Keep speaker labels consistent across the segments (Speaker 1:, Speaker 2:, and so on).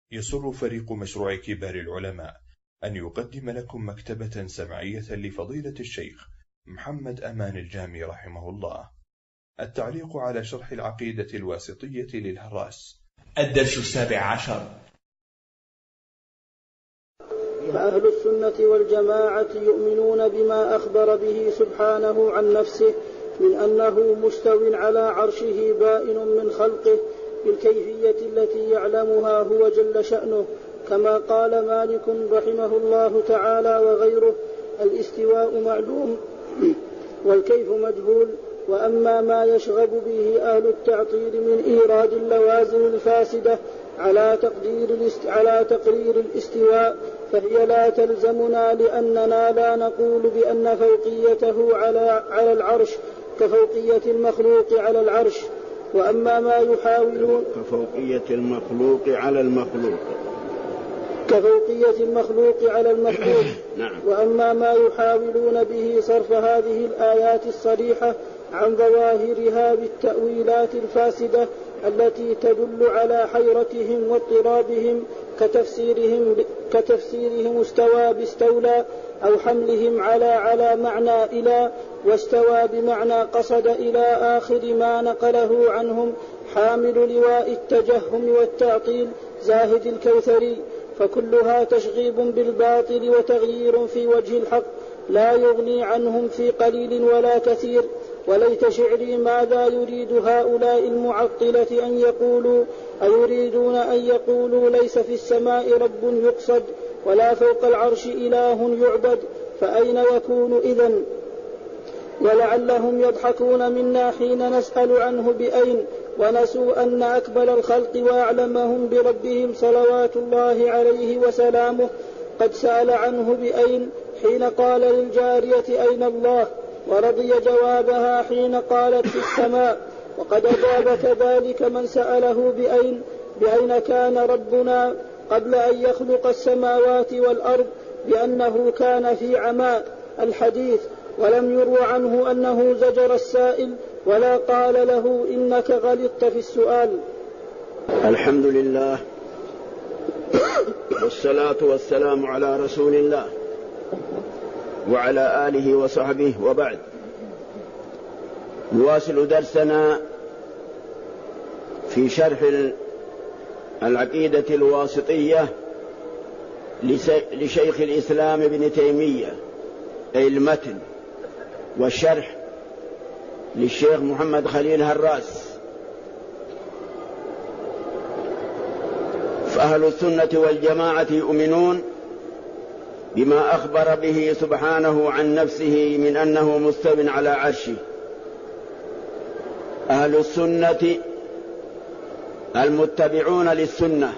Speaker 1: يسر فريق مشروع كبار العلماء أن يقدم لكم مكتبة سمعية لفضيلة الشيخ محمد أمان الجامي رحمه الله. التعليق على شرح العقيدة الواسطية للهراس. الدرس 17.
Speaker 2: فأهل السنة والجماعة يؤمنون بما أخبر به سبحانه عن نفسه من أنه مستو على عرشه بائن من خلقه بالكيفية التي يعلمها هو جل شأنه، كما قال مالك رحمه الله تعالى وغيره: الاستواء معلوم والكيف مجهول. وأما ما يشغب به أهل التعطيل من إيراد اللوازم الفاسدة على تقرير الاستواء فهي لا تلزمنا، لأننا لا نقول بأن فوقيته على العرش كفوقية المخلوق على العرش. وأما ما يحاولون
Speaker 3: كفوقية المخلوق على المخلوق
Speaker 2: نعم. وأما ما يحاولون به صرف هذه الآيات الصريحة عن ظواهرها بالتأويلات الفاسدة التي تدل على حيرتهم واضطرابهم كتفسيرهم استوى باستولى، أو حملهم على معنى إلى واستوى بمعنى قصد إلى آخر ما نقله عنهم حامل لواء التجهم والتعطيل زاهد الكوثري، فكلها تشغيب بالباطل وتغيير في وجه الحق لا يغني عنهم في قليل ولا كثير. وليت شعري ماذا يريد هؤلاء المعطلة أن يقولوا؟ أيريدون أن يقولوا ليس في السماء رب يقصد ولا فوق العرش إله يعبد، فأين يكون إذن؟ ولعلهم يضحكون منا حين نسأل عنه بأين، ونسوا أن أكبر الخلق وأعلمهم بربهم صلوات الله عليه وسلامه قد سأل عنه بأين حين قال للجارية أين الله، ورضي جوابها حين قالت في السماء. وقد أجاب كذلك من سأله بأين كان ربنا قبل أن يخلق السماوات والأرض بأنه كان في عماء الحديث، ولم يروى عنه أنه زجر السائل ولا قال له إنك غلطت في السؤال.
Speaker 3: الحمد لله والصلاة والسلام على رسول الله وعلى آله وصحبه، وبعد. نواصل درسنا في شرح العقيدة الواسطية لشيخ الإسلام ابن تيمية، أي المتن، والشرح للشيخ محمد خليل هراس. فأهل السنة والجماعة يؤمنون بما أخبر به سبحانه عن نفسه من أنه مستو على عرشه. أهل السنة المتبعون للسنة.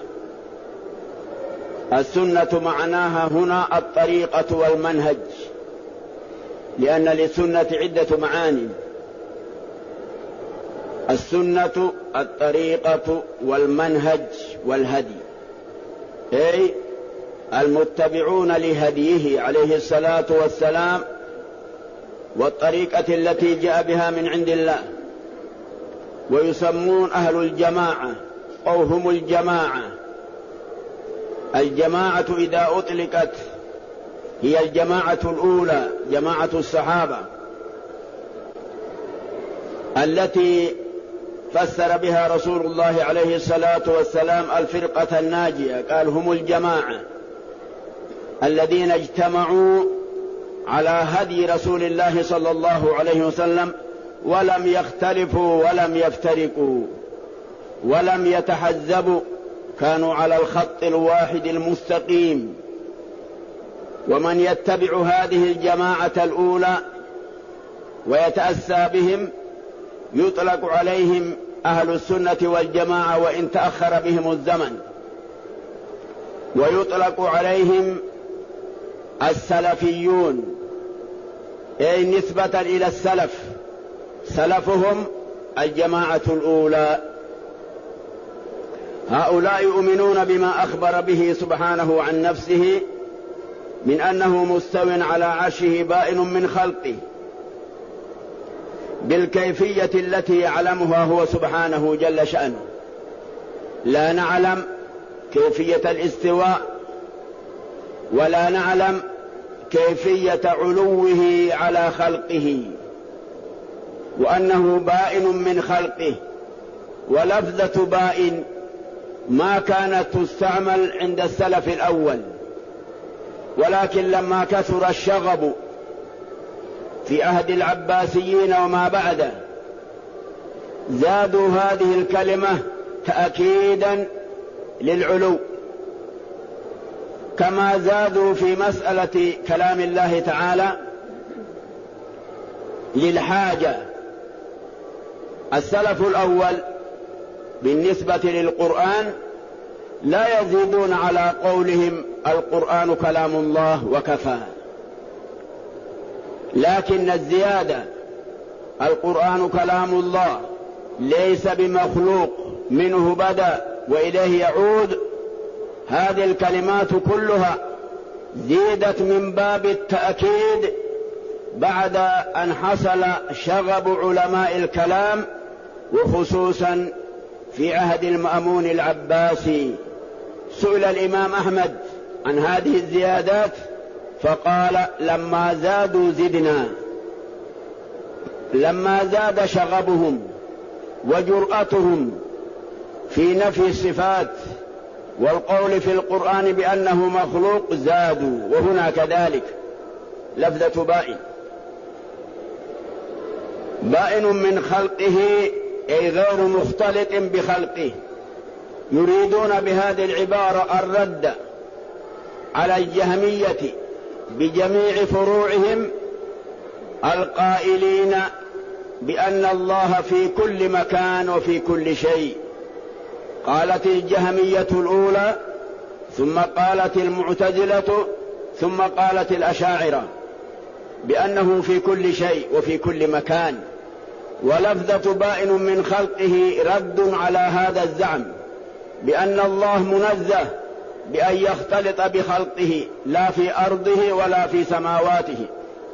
Speaker 3: السنة معناها هنا الطريقة والمنهج، لأن للسنة عدة معاني: السنة الطريقة والمنهج والهدي، أي المتبعون لهديه عليه الصلاة والسلام والطريقة التي جاء بها من عند الله. ويسمون أهل الجماعة أو هم الجماعة. الجماعة إذا أطلقت هي الجماعة الأولى، جماعة الصحابة، التي فسر بها رسول الله عليه الصلاة والسلام الفرقة الناجية، قال هم الجماعة الذين اجتمعوا على هدي رسول الله صلى الله عليه وسلم ولم يختلفوا ولم يفترقوا ولم يتحزبوا، كانوا على الخط الواحد المستقيم. ومن يتبع هذه الجماعة الأولى ويتأسى بهم يطلق عليهم أهل السنة والجماعة وإن تأخر بهم الزمن، ويطلق عليهم السلفيون، أي نسبة إلى السلف، سلفهم الجماعة الأولى. هؤلاء يؤمنون بما أخبر به سبحانه عن نفسه من أنه مستو على عرشه بائن من خلقه بالكيفية التي يعلمها هو سبحانه جل شأنه. لا نعلم كيفية الاستواء ولا نعلم كيفية علوه على خلقه، وأنه بائن من خلقه. ولفظة بائن ما كانت تستعمل عند السلف الأول، ولكن لما كثر الشغب في عهد العباسيين وما بعده زادوا هذه الكلمة تأكيدا للعلو، كما زادوا في مسألة كلام الله تعالى للحاجة. السلف الأول بالنسبة للقرآن لا يزيدون على قولهم القرآن كلام الله وكفى، لكن الزيادة القرآن كلام الله ليس بمخلوق، منه بدأ وإليه يعود، هذه الكلمات كلها زيدت من باب التأكيد بعد أن حصل شغب علماء الكلام، وخصوصا في عهد المأمون العباسي. سئل الإمام أحمد عن هذه الزيادات فقال لما زادوا زدنا، لما زاد شغبهم وجرأتهم في نفي الصفات والقول في القرآن بأنه مخلوق زادوا. وهنا كذلك لفظة بائن، بائن من خلقه أي غير مختلط بخلقه. يريدون بهذه العبارة الرد على الجهمية بجميع فروعهم القائلين بأن الله في كل مكان وفي كل شيء. قالت الجهمية الأولى، ثم قالت المعتزلة، ثم قالت الأشاعرة بأنه في كل شيء وفي كل مكان. ولفظة بائن من خلقه رد على هذا الزعم بأن الله منزه بأن يختلط بخلقه، لا في أرضه ولا في سماواته.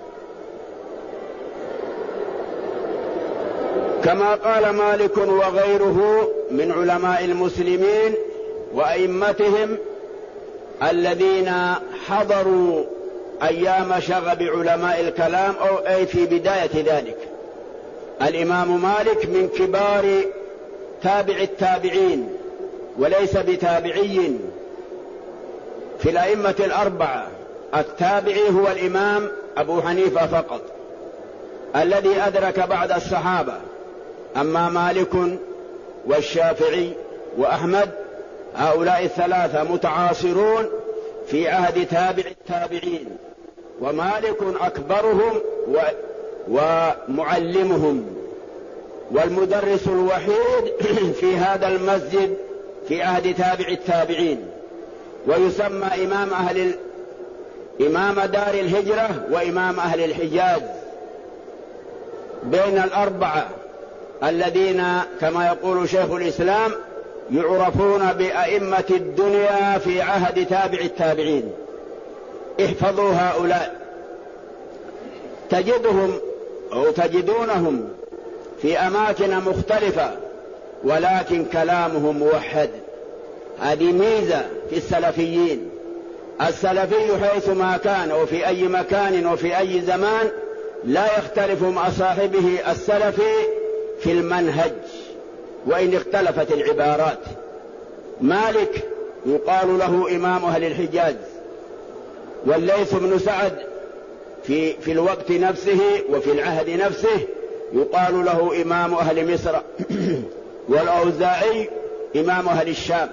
Speaker 3: كما قال مالك وغيره من علماء المسلمين وأئمتهم الذين حضروا أيام شغب علماء الكلام أو أي في بداية ذلك. الإمام مالك من كبار تابع التابعين وليس بتابعي في الأئمة الأربعة. التابعي هو الإمام أبو حنيفة فقط الذي أدرك بعد الصحابة، أما مالك والشافعي وأحمد هؤلاء الثلاثة متعاصرون في عهد تابع التابعين، ومالك أكبرهم ومعلمهم والمدرس الوحيد في هذا المسجد في عهد تابع التابعين، ويسمى إمام دار الهجرة وإمام أهل الحجاز بين الأربعة الذين كما يقول شيخ الإسلام يعرفون بأئمة الدنيا في عهد تابع التابعين. احفظوا هؤلاء، تجدهم أو تجدونهم في أماكن مختلفة ولكن كلامهم موحد. هذه ميزة في السلفيين. السلفي حيثما كان وفي أي مكان وفي أي زمان لا يختلف مع صاحبه السلفي في المنهج وإن اختلفت العبارات. مالك يقال له إمام أهل الحجاز، والليث بن سعد في الوقت نفسه وفي العهد نفسه يقال له إمام أهل مصر، والأوزاعي إمام أهل الشام،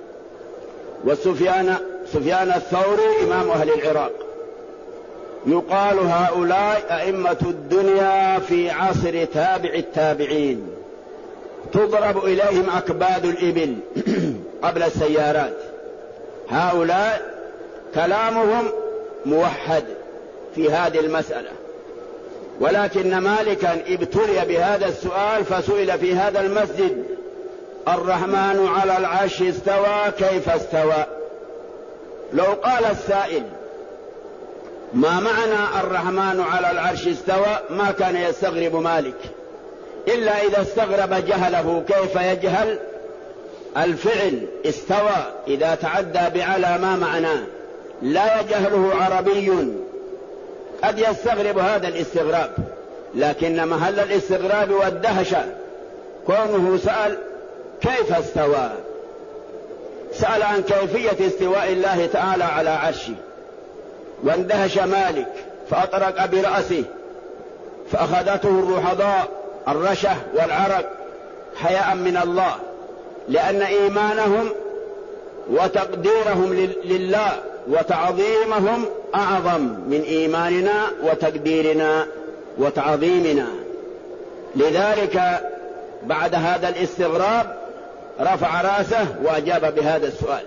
Speaker 3: سفيان الثوري إمام أهل العراق. يقال هؤلاء أئمة الدنيا في عصر تابع التابعين، تضرب إليهم أكباد الإبل قبل السيارات. هؤلاء كلامهم موحد في هذه المسألة، ولكن مالكا ابتلي بهذا السؤال فسئل في هذا المسجد: الرحمن على العرش استوى، كيف استوى؟ لو قال السائل ما معنى الرحمن على العرش استوى ما كان يستغرب مالك، إلا إذا استغرب جهله. كيف يجهل الفعل استوى إذا تعدى بعلى ما معناه لا يجهله عربي قد يستغرب هذا الاستغراب، لكن محل الاستغراب والدهشة كونه سأل كيف استوى، سأل عن كيفية استواء الله تعالى على عرشه، واندهش مالك فأطرق برأسه فأخذته الرحضاء الرشح والعرق حياء من الله، لأن إيمانهم وتقديرهم لله وتعظيمهم أعظم من إيماننا وتقديرنا وتعظيمنا. لذلك بعد هذا الاستغراب رفع رأسه وأجاب بهذا السؤال.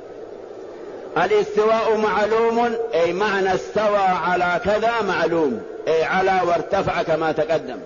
Speaker 3: الاستواء معلوم، أي معنى استوى على كذا معلوم، أي على وارتفع كما تقدم.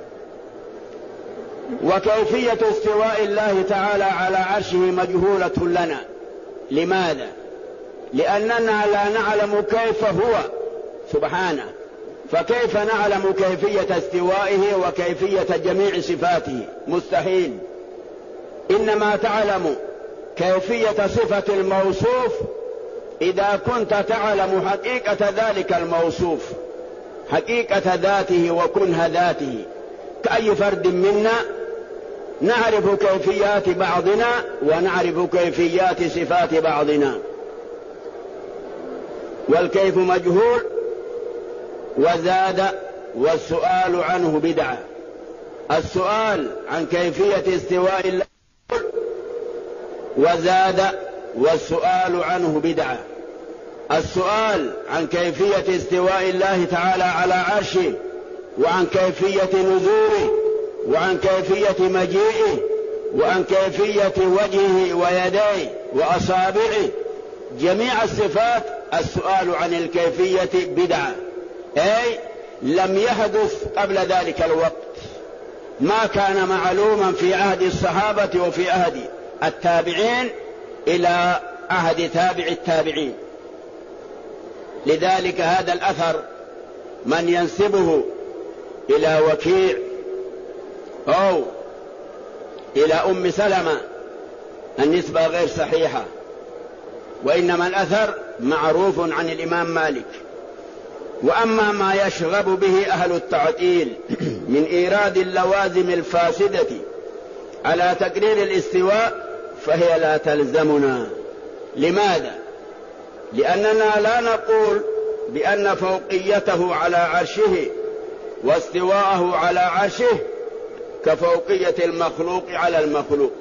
Speaker 3: وكيفية استواء الله تعالى على عرشه مجهولة لنا. لماذا؟ لأننا لا نعلم كيف هو سبحانه، فكيف نعلم كيفية استوائه وكيفية جميع صفاته؟ مستحيل. إنما تعلم كيفية صفة الموصوف إذا كنت تعلم حقيقة ذلك الموصوف، حقيقة ذاته وكنه ذاته. كأي فرد منا نعرف كيفيات بعضنا ونعرف كيفيات صفات بعضنا، والكيف مجهول وزاد والسؤال عنه بدعة. السؤال عن كيفية استواء الله وزاد والسؤال عنه بدعة. السؤال عن كيفية استواء الله تعالى على عرشه وعن كيفية نزوله وعن كيفية مجيئه وعن كيفية وجهه ويديه وأصابعه، جميع الصفات السؤال عن الكيفية بدعة، أي لم يحدث قبل ذلك الوقت، ما كان معلوما في عهد الصحابة وفي عهد التابعين إلى عهد تابع التابعين. لذلك هذا الأثر من ينسبه إلى وكيع أو إلى أم سلمة النسبة غير صحيحة، وإنما الأثر معروف عن الإمام مالك. وأما ما يشغب به أهل التعطيل من إيراد اللوازم الفاسدة على تقرير الاستواء فهي لا تلزمنا. لماذا؟ لأننا لا نقول بأن فوقيته على عرشه واستواءه على عرشه كفوقية المخلوق على المخلوق.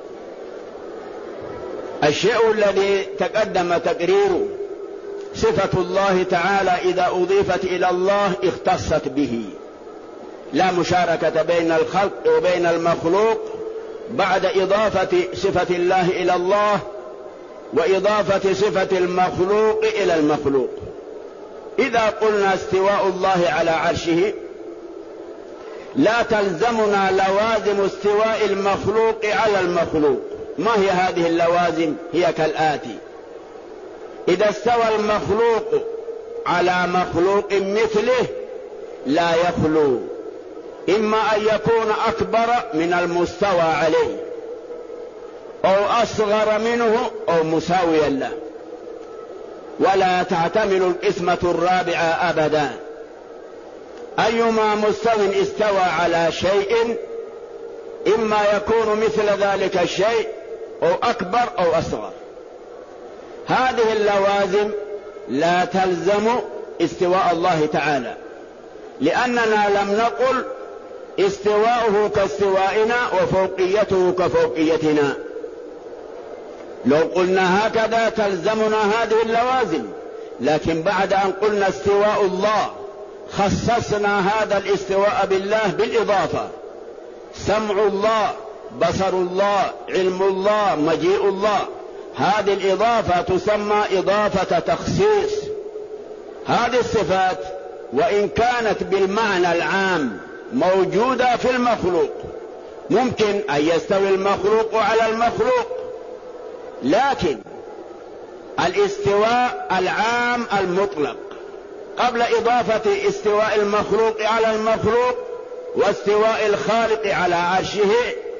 Speaker 3: الشيء الذي تقدم تقريره صفة الله تعالى إذا أضيفت إلى الله اختصت به، لا مشاركة بين الخلق وبين المخلوق بعد إضافة صفة الله إلى الله وإضافة صفة المخلوق إلى المخلوق. إذا قلنا استواء الله على عرشه لا تلزمنا لوازم استواء المخلوق على المخلوق. ما هي هذه اللوازم؟ هي كالآتي: إذا استوى المخلوق على مخلوق مثله لا يخلو إما أن يكون أكبر من المستوى عليه أو أصغر منه أو مساويا له، ولا تعتمل القسمة الرابعة أبدا. أيما مستوى استوى على شيء إما يكون مثل ذلك الشيء أو أكبر أو أصغر. هذه اللوازم لا تلزم استواء الله تعالى، لأننا لم نقل استواؤه كاستوائنا وفوقيته كفوقيتنا. لو قلنا هكذا تلزمنا هذه اللوازم، لكن بعد أن قلنا استواء الله خصصنا هذا الاستواء بالله بالإضافة: سمع الله، بصر الله، علم الله، مجيء الله. هذه الإضافة تسمى إضافة تخصيص. هذه الصفات وإن كانت بالمعنى العام موجودة في المخلوق، ممكن أن يستوي المخلوق على المخلوق، لكن الاستواء العام المطلق قبل إضافة استواء المخلوق على المخلوق واستواء الخالق على عرشه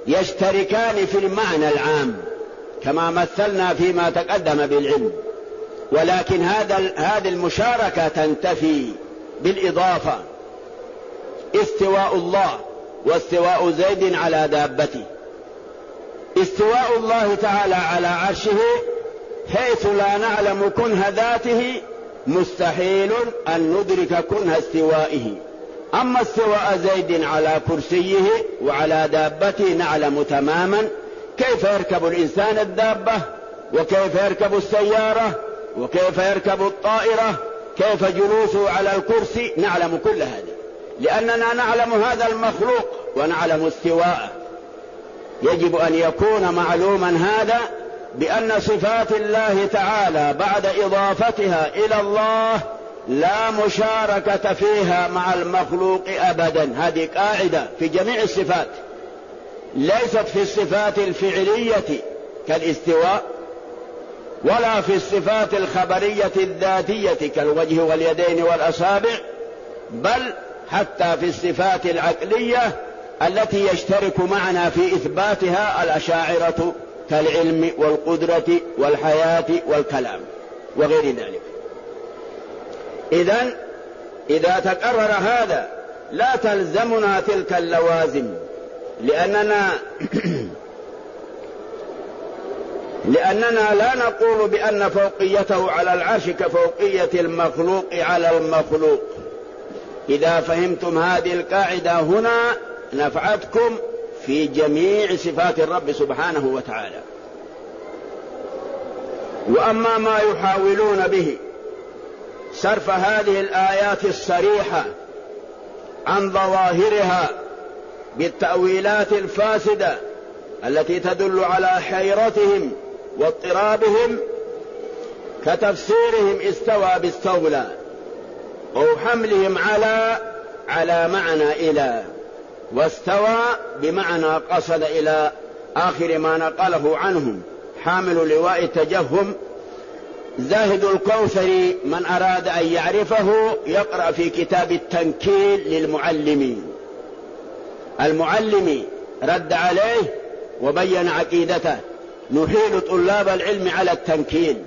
Speaker 3: يشتركان في المعنى العام كما مثلنا فيما تقدم بالعلم، ولكن هذه المشاركة تنتفي بالإضافة. استواء الله واستواء زيد على دابته. استواء الله تعالى على عرشه حيث لا نعلم كنه ذاته مستحيل أن ندرك كنه استوائه. أما استواء زيد على كرسيه وعلى دابته نعلم تماما كيف يركب الإنسان الدابة، وكيف يركب السيارة، وكيف يركب الطائرة، كيف جلوسه على الكرسي، نعلم كل هذا لأننا نعلم هذا المخلوق ونعلم استواءه. يجب أن يكون معلوما هذا بأن صفات الله تعالى بعد إضافتها إلى الله لا مشاركة فيها مع المخلوق أبدا. هذه قاعدة في جميع الصفات، ليست في الصفات الفعلية كالاستواء، ولا في الصفات الخبرية الذاتية كالوجه واليدين والأصابع، بل حتى في الصفات العقلية التي يشترك معنا في إثباتها الأشاعرة كالعلم والقدرة والحياة والكلام وغير ذلك. إذا تكرر هذا لا تلزمنا تلك اللوازم، لأننا لا نقول بأن فوقيته على العرش كفوقية المخلوق على المخلوق. إذا فهمتم هذه القاعدة هنا نفعتكم في جميع صفات الرب سبحانه وتعالى. وأما ما يحاولون به صرف هذه الآيات الصريحة عن ظواهرها بالتأويلات الفاسدة التي تدل على حيرتهم واضطرابهم، كتفسيرهم استوى باستولى، أو حملهم على معنى إلى، واستوى بمعنى قصد إلى آخر ما نقله عنهم حامل لواء التجهم. زاهد الكوثري من أراد أن يعرفه يقرأ في كتاب التنكيل للمعلمي. المعلمي رد عليه وبين عقيدته. نحيل طلاب العلم على التنكيل،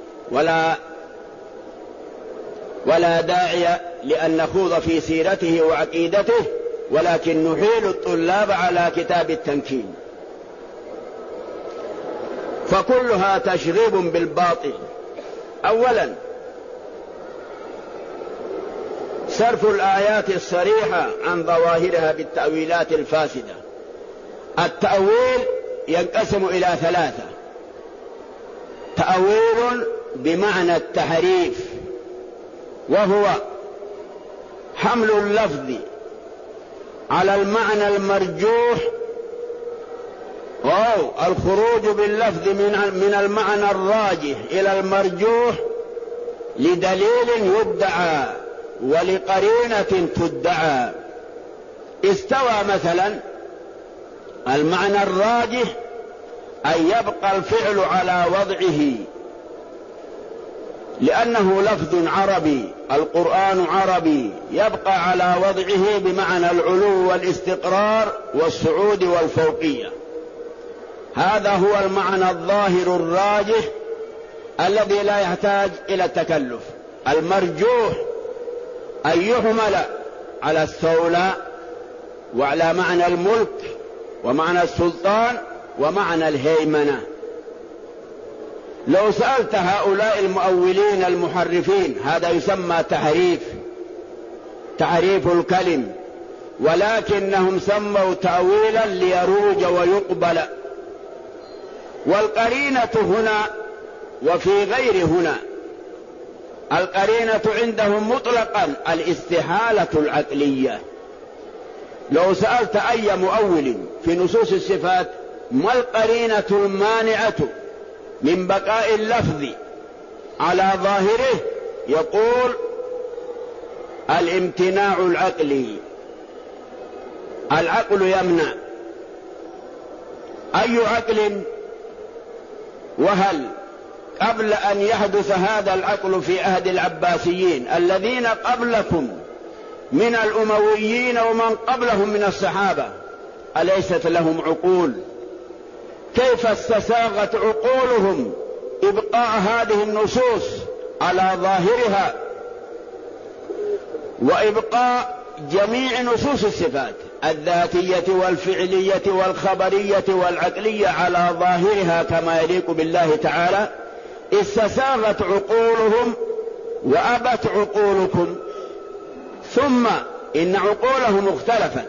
Speaker 3: ولا داعي لأن نخوض في سيرته وعقيدته، ولكن نحيل الطلاب على كتاب التنكيل، فكلها تشغيب بالباطل. أولا صرف الآيات الصريحة عن ظواهرها بالتأويلات الفاسدة. التأويل ينقسم إلى ثلاثة: تأويل بمعنى التحريف، وهو حمل اللفظ على المعنى المرجوح، أو الخروج باللفظ من المعنى الراجح إلى المرجوح لدليل يدعى ولقرينة تدعى. استوى مثلا المعنى الراجح أن يبقى الفعل على وضعه لأنه لفظ عربي، القرآن عربي، يبقى على وضعه بمعنى العلو والاستقرار والصعود والفوقية. هذا هو المعنى الظاهر الراجح الذي لا يحتاج إلى التكلف. المرجوح أن يحمل على استولى وعلى معنى الملك ومعنى السلطان ومعنى الهيمنة. لو سألت هؤلاء المؤولين المحرفين هذا يسمى تحريف الكلم، ولكنهم سموا تأويلا ليروج ويقبل. والقرينة هنا وفي غير هنا، القرينة عندهم مطلقا الاستحالة العقلية. لو سألت أي مؤول في نصوص الصفات ما القرينة المانعة من بقاء اللفظ على ظاهره، يقول الامتناع العقلي، العقل يمنع. أي عقل؟ وهل قبل أن يحدث هذا العقل في عهد العباسيين الذين قبلكم من الأمويين ومن قبلهم من الصحابة، أليست لهم عقول؟ كيف استساغت عقولهم إبقاء هذه النصوص على ظاهرها وإبقاء جميع نصوص الصفات الذاتية والفعلية والخبرية والعقلية على ظاهرها كما يليق بالله تعالى؟ استساغت عقولهم وأبت عقولكم. ثم إن عقولهم اختلفت.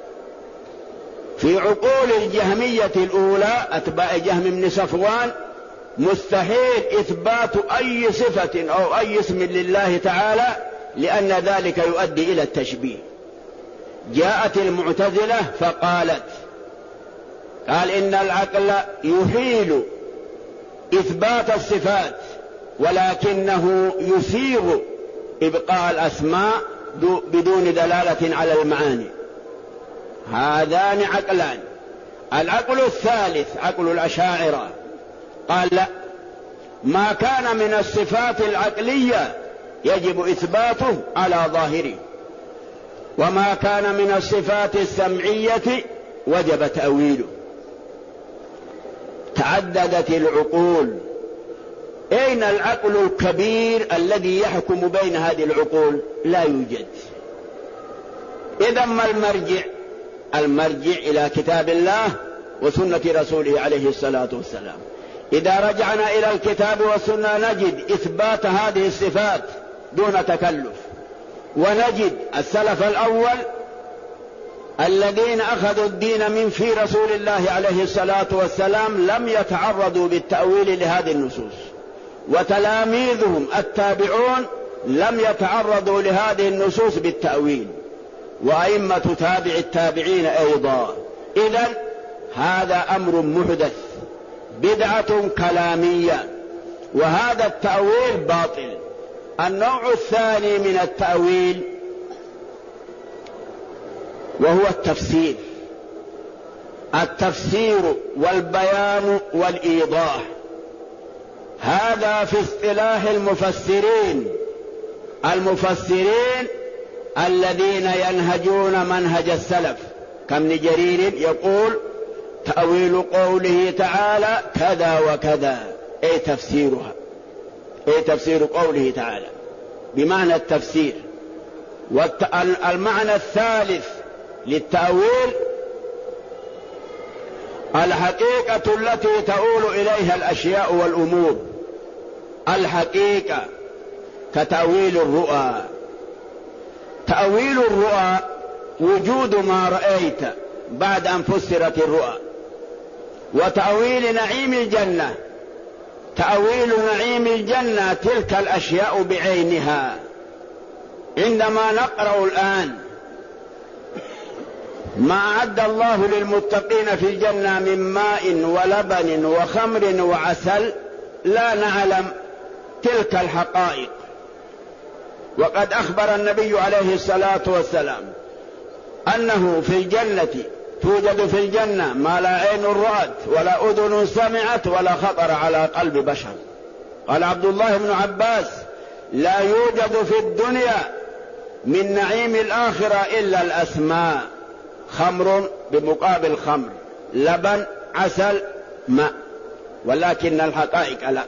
Speaker 3: في عقول الجهمية الأولى أتباع جهم بن صفوان مستحيل إثبات أي صفة أو أي اسم لله تعالى، لأن ذلك يؤدي إلى التشبيه. جاءت المعتزلة فقالت إن العقل يحيل إثبات الصفات ولكنه يسيغ إبقاء الأسماء بدون دلالة على المعاني. هذان عقلان. العقل الثالث عقل الأشاعرة قال لا، ما كان من الصفات العقلية يجب إثباته على ظاهره، وما كان من الصفات السمعية وجب تأويله. تعددت العقول. أين العقل الكبير الذي يحكم بين هذه العقول؟ لا يوجد. إذا ما المرجع؟ المرجع إلى كتاب الله وسنة رسوله عليه الصلاة والسلام. إذا رجعنا إلى الكتاب والسنة نجد إثبات هذه الصفات دون تكلف، ونجد السلف الأول الذين أخذوا الدين من في رسول الله عليه الصلاة والسلام لم يتعرضوا بالتأويل لهذه النصوص، وتلاميذهم التابعون لم يتعرضوا لهذه النصوص بالتأويل، وأئمة تابع التابعين أيضا. إذن هذا أمر محدث، بدعة كلامية، وهذا التأويل باطل. النوع الثاني من التأويل وهو التفسير. التفسير والبيان والإيضاح، هذا في اصطلاح المفسرين الذين ينهجون منهج السلف، كابن جرير يقول تأويل قوله تعالى كذا وكذا، أي تفسيرها، أي تفسير قوله تعالى بمعنى التفسير. والمعنى الثالث للتأويل الحقيقة التي تؤول إليها الأشياء والأمور. الحقيقة كتأويل الرؤى. تأويل الرؤى وجود ما رأيت بعد أن فسرت الرؤى. وتأويل نعيم الجنة، تأويل نعيم الجنة تلك الأشياء بعينها. عندما نقرأ الآن ما أعد الله للمتقين في الجنة من ماء ولبن وخمر وعسل، لا نعلم تلك الحقائق. وقد أخبر النبي عليه الصلاة والسلام أنه في الجنة توجد في الجنة ما لا عين رأت ولا أذن سمعت ولا خطر على قلب بشر. قال عبد الله بن عباس لا يوجد في الدنيا من نعيم الآخرة إلا الأسماء، خمر بمقابل خمر، لبن، عسل، ماء، ولكن الحقائق لا.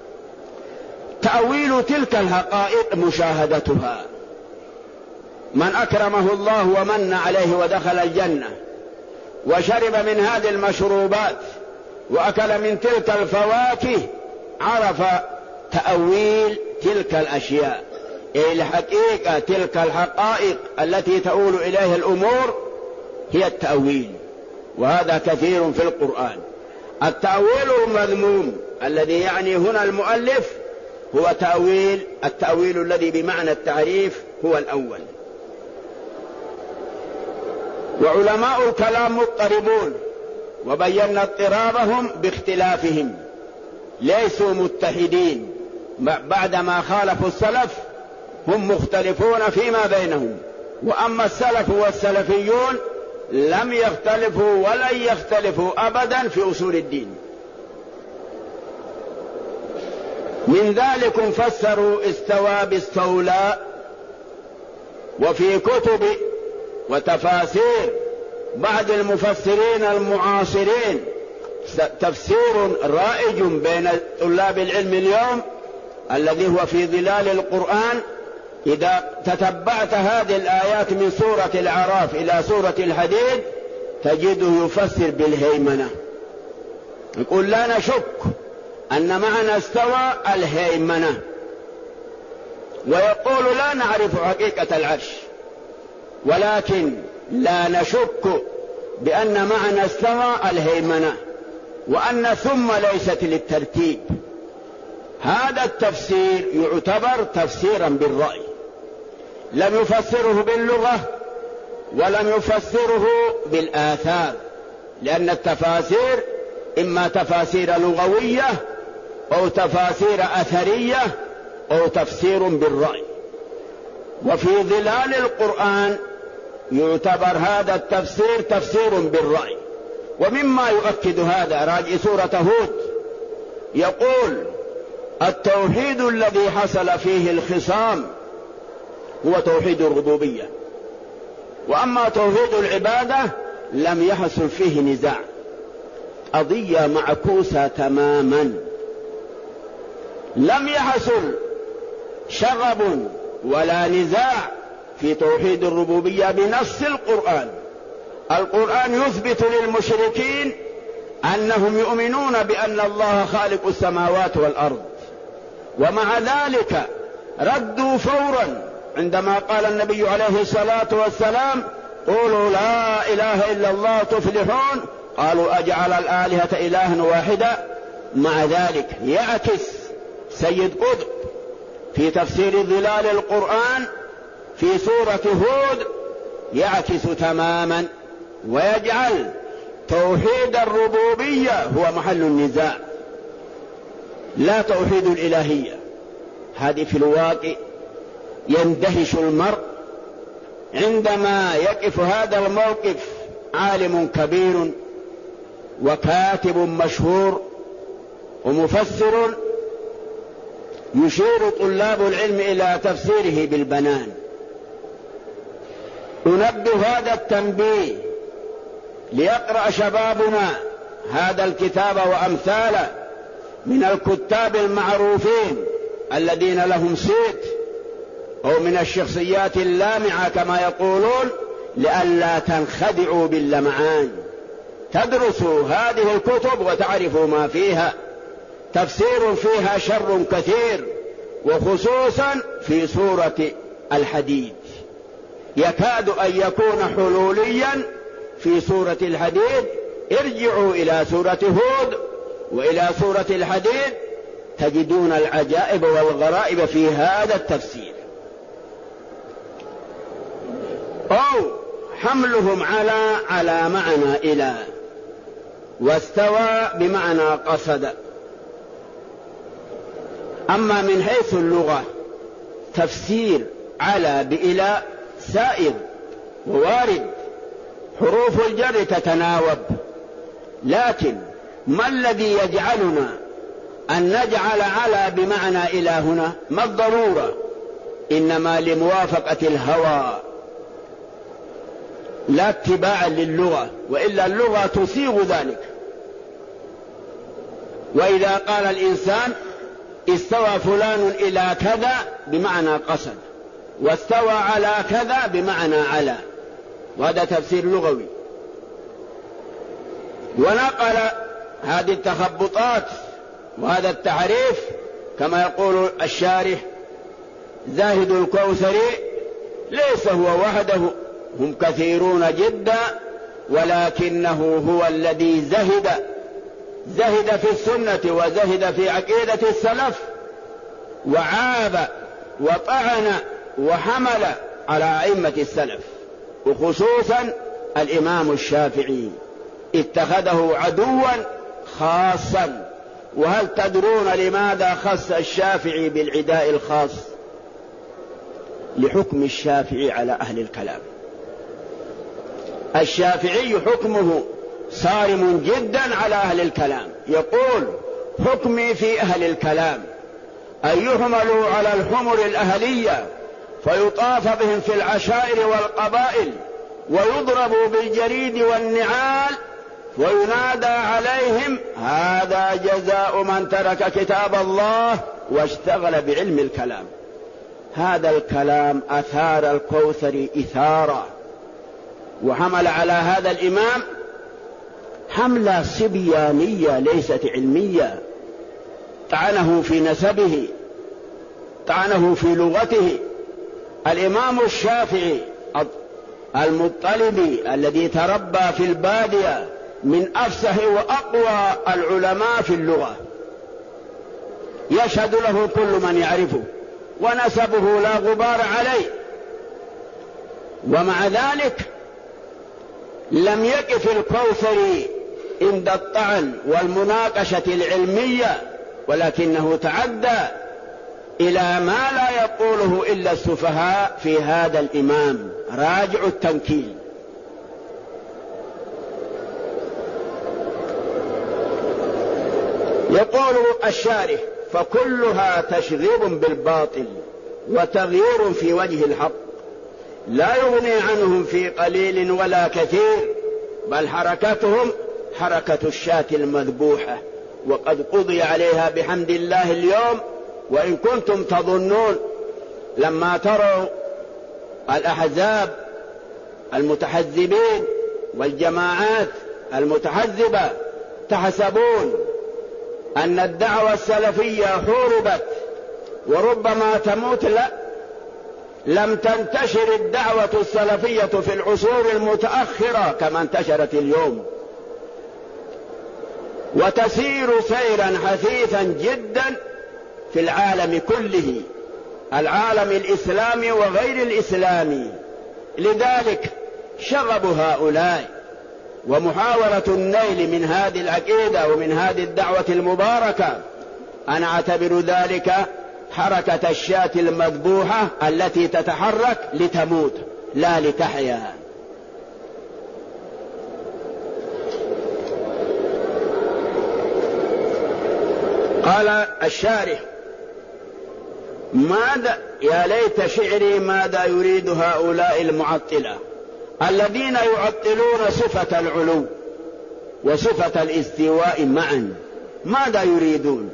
Speaker 3: تأويل تلك الحقائق مشاهدتها. من أكرمه الله ومن عليه ودخل الجنة وشرب من هذه المشروبات وأكل من تلك الفواكه عرف تأويل تلك الأشياء، أي الحقيقة تلك الحقائق التي تؤول إليها الأمور هي التأويل، وهذا كثير في القرآن. التأويل المذموم الذي يعني هنا المؤلف هو التأويل الذي بمعنى التعريف هو الأول. وعلماء الكلام مضطربون، وبينا اضطرابهم باختلافهم، ليسوا متحدين. بعدما خالفوا السلف هم مختلفون فيما بينهم، وأما السلف والسلفيون لم يختلفوا ولن يختلفوا أبدا في أصول الدين. من ذلك فسروا استوى باستولى، وفي كتب وتفاسير بعض المفسرين المعاصرين تفسير رائج بين طلاب العلم اليوم الذي هو في ظلال القرآن. إذا تتبعت هذه الآيات من سورة الأعراف إلى سورة الحديد تجده يفسر بالهيمنة، يقول لا نشك أن معنى استوى الهيمنة، ويقول لا نعرف حقيقة العرش، ولكن لا نشك بأن معنى استوى الهيمنة، وأن ثم ليست للترتيب. هذا التفسير يعتبر تفسيرا بالرأي، لم يفسره باللغة ولم يفسره بالآثار، لأن التفاسير إما تفاسير لغوية أو تفاسير أثرية أو تفسير بالرأي. وفي ظلال القرآن يعتبر هذا التفسير تفسير بالرأي. ومما يؤكد هذا راجع سورة هود، يقول التوحيد الذي حصل فيه الخصام هو توحيد الربوبية، وأما توحيد العبادة لم يحصل فيه نزاع، قضية معكوسة تماما، لم يحصل شغب ولا نزاع في توحيد الربوبية بنص القرآن. القرآن يثبت للمشركين أنهم يؤمنون بأن الله خالق السماوات والأرض، ومع ذلك ردوا فورا عندما قال النبي عليه الصلاة والسلام قولوا لا إله إلا الله تفلحون، قالوا أجعل الآلهة إلها واحدا. مع ذلك يعكس سيد قطب في تفسير ظلال القرآن في سورة هود، يعكس تماما ويجعل توحيد الربوبية هو محل النزاع، لا توحيد الإلهية. هذه في الواقع يندهش المرء عندما يقف هذا الموقف عالم كبير وكاتب مشهور ومفسر يشير طلاب العلم إلى تفسيره بالبنان. أنبه هذا التنبيه ليقرأ شبابنا هذا الكتاب وأمثاله من الكتاب المعروفين الذين لهم صيت، أو من الشخصيات اللامعة كما يقولون، لئلا تنخدعوا باللمعان. تدرسوا هذه الكتب وتعرفوا ما فيها، تفسير فيها شر كثير، وخصوصا في سورة الحديد يكاد أن يكون حلوليا في سورة الحديد. ارجعوا إلى سورة هود وإلى سورة الحديد تجدون العجائب والغرائب في هذا التفسير. أو حملهم على معنى إلى، واستوى بمعنى قصد. أما من حيث اللغة تفسير على بإلى سائغ ووارد، حروف الجر تتناوب، لكن ما الذي يجعلنا أن نجعل على بمعنى إلى هنا؟ ما الضرورة؟ إنما لموافقة الهوى لا اتباعا للغة، وإلا اللغة تسيغ ذلك. وإذا قال الإنسان استوى فلان إلى كذا بمعنى قصد، واستوى على كذا بمعنى على، وهذا تفسير لغوي. ونقل هذه التخبطات وهذا التعريف كما يقول الشارح زاهد الكوثري: ليس هو وحده، هم كثيرون جدا، ولكنه هو الذي زهد في السنة وزهد في عقيدة السلف، وعاب وطعن وحمل على أئمة السلف، وخصوصا الإمام الشافعي اتخذه عدوا خاصا. وهل تدرون لماذا خص الشافعي بالعداء الخاص؟ لحكم الشافعي على أهل الكلام. الشافعي حكمه صارم جدا على أهل الكلام، يقول: حكمي في أهل الكلام أن يحملوا على الحمر الأهلية فيطاف بهم في العشائر والقبائل ويضربوا بالجريد والنعال وينادى عليهم: هذا جزاء من ترك كتاب الله واشتغل بعلم الكلام. هذا الكلام أثار الكوثري إثارة، وحمل على هذا الإمام حملة صبيانية ليست علمية. طعنه في نسبه، طعنه في لغته. الإمام الشافعي المطلبي الذي تربى في البادية من أفصح وأقوى العلماء في اللغة، يشهد له كل من يعرفه ونسبه لا غبار عليه، ومع ذلك لم يقف الكوثري عند الطعن والمناقشة العلمية، ولكنه تعدى إلى ما لا يقوله إلا السفهاء في هذا الإمام. راجع التنكيل. يقول الشارح: فكلها تشغيب بالباطل وتغيير في وجه الحق، لا يغني عنهم في قليل ولا كثير، بل حركتهم حركة الشاة المذبوحة، وقد قضي عليها بحمد الله اليوم. وإن كنتم تظنون لما تروا الأحزاب المتحزبين والجماعات المتحزبة تحسبون أن الدعوة السلفية حوربت وربما تموت، لا، لم تنتشر الدعوة السلفية في العصور المتأخرة كما انتشرت اليوم، وتسير سيرا حثيثا جدا في العالم كله، العالم الإسلامي وغير الإسلامي. لذلك شغب هؤلاء ومحاولة النيل من هذه العقيدة ومن هذه الدعوة المباركة، أنا أعتبر ذلك حركة الشاة المذبوحة التي تتحرك لتموت لا لتحيا. قال الشارح: ماذا يا ليت شعري ماذا يريد هؤلاء المعطلة الذين يعطلون صفة العلو وصفة الاستواء معا؟ ماذا يريدون؟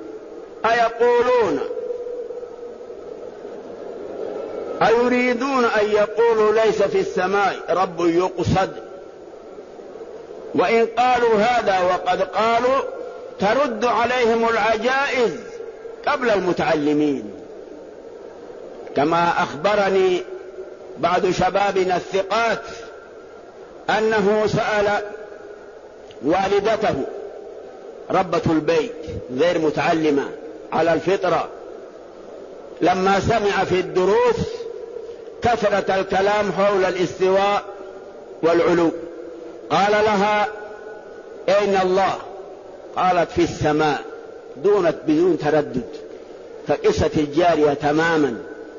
Speaker 3: أيريدون أن يقولوا ليس في السماء رب يقصد؟ وإن قالوا هذا وقد قالوا ترد عليهم العجائز قبل المتعلمين، كما أخبرني بعض شبابنا الثقات أنه سأل والدته ربة البيت غير متعلمة على الفطرة، لما سمع في الدروس كثرة الكلام حول الاستواء والعلو، قال لها: أين الله؟ قالت: في السماء، بدون تردد، كقصة الجارية تماما.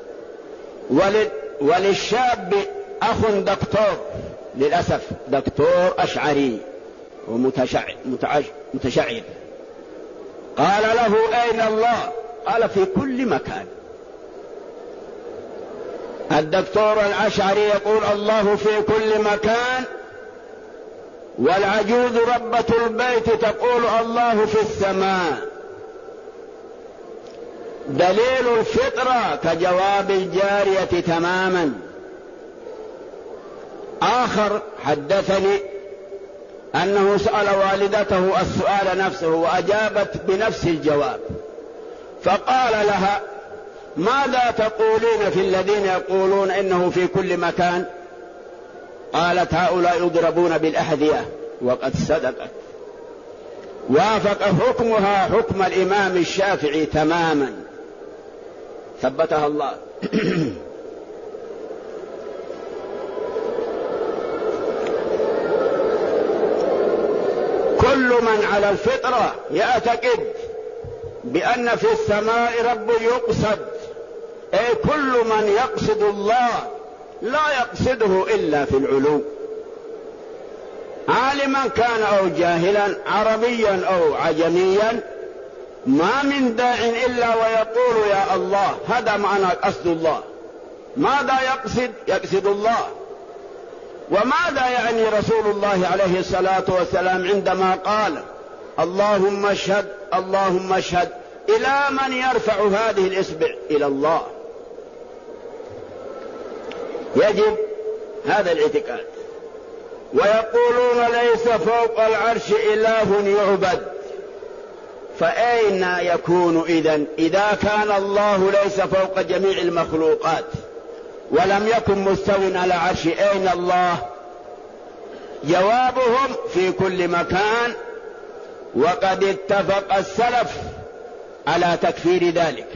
Speaker 3: وللشاب أخ دكتور، للأسف دكتور أشعري ومتشعب، قال له: أين الله؟ قال: في كل مكان. الدكتور الأشعري يقول الله في كل مكان، والعجوز ربة البيت تقول الله في السماء. دليل الفطرة كجواب الجارية تماما. آخر حدثني أنه سأل والدته السؤال نفسه وأجابت بنفس الجواب، فقال لها: ماذا تقولين في الذين يقولون إنه في كل مكان؟ قالت: هؤلاء يضربون بالأحذية، وقد صدقت. وافق حكمها حكم الإمام الشافعي تماما، ثبتها الله. كل من على الفطرة يعتقد بأن في السماء رب يقصد، أي كل من يقصد الله لا يقصده إلا في العلو، عالما كان أو جاهلا، عربيا أو عجميا، ما من داع إلا ويقول يا الله. هذا معنى قصد الله. ماذا يقصد؟ يقصد الله. وماذا يعني رسول الله عليه الصلاة والسلام عندما قال اللهم اشهد اللهم اشهد؟ إلى من يرفع هذه الإصبع؟ إلى الله. يجب هذا الاعتقاد. ويقولون ليس فوق العرش إله يعبد، فأين يكون إذا كان الله ليس فوق جميع المخلوقات ولم يكن مستوٍ على عرش، أين الله؟ جوابهم في كل مكان، وقد اتفق السلف على تكفير ذلك.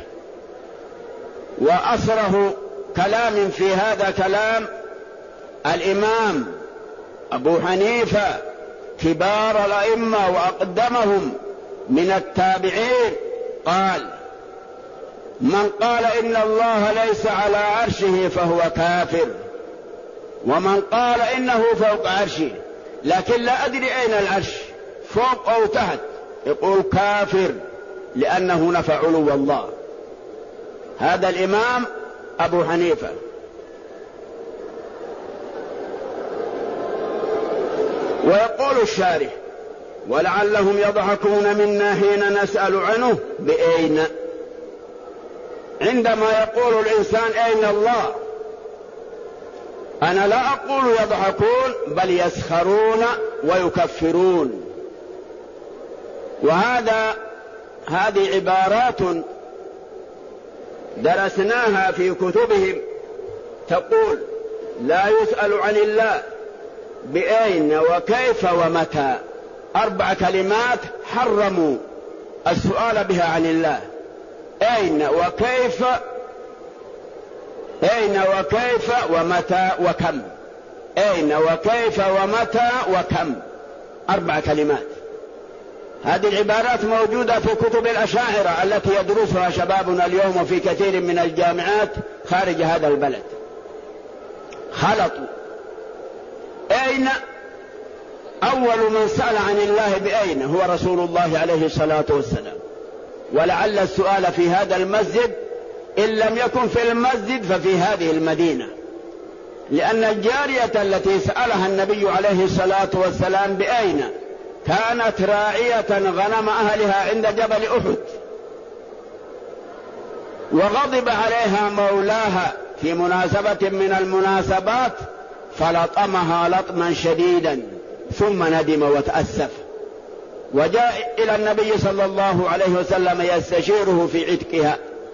Speaker 3: وأصره كلام في هذا كلام الإمام أبو حنيفة كبار الأئمة وأقدمهم من التابعين، قال من قال إن الله ليس على عرشه فهو كافر، ومن قال إنه فوق عرشه لكن لا أدري أين العرش فوق أو تحت يقول كافر، لأنه نفى علو الله. هذا الإمام أبو حنيفة. ويقول الشارح ولعلهم يضحكون منا حين نسأل عنه بأين. عندما يقول الإنسان أين الله، أنا لا أقول يضحكون بل يسخرون ويكفرون. هذه عبارات درسناها في كتبهم تقول لا يسأل عن الله بأين وكيف ومتى، 4 كلمات حرموا السؤال بها عن الله. أين وكيف، أين وكيف ومتى وكم، أين وكيف ومتى وكم، 4 كلمات. هذه العبارات موجودة في كتب الأشاعرة التي يدرسها شبابنا اليوم في كثير من الجامعات خارج هذا البلد. خلطوا. أين؟ أول من سأل عن الله بأين هو رسول الله عليه الصلاة والسلام. ولعل السؤال في هذا المسجد إن لم يكن في المسجد ففي هذه المدينة، لأن الجارية التي سألها النبي عليه الصلاة والسلام بأين كانت راعية غنم أهلها عند جبل أحد، وغضب عليها مولاها في مناسبة من المناسبات فلطمها لطما شديدا، ثم ندم وتأسف وجاء إلى النبي صلى الله عليه وسلم يستشيره في عتقها،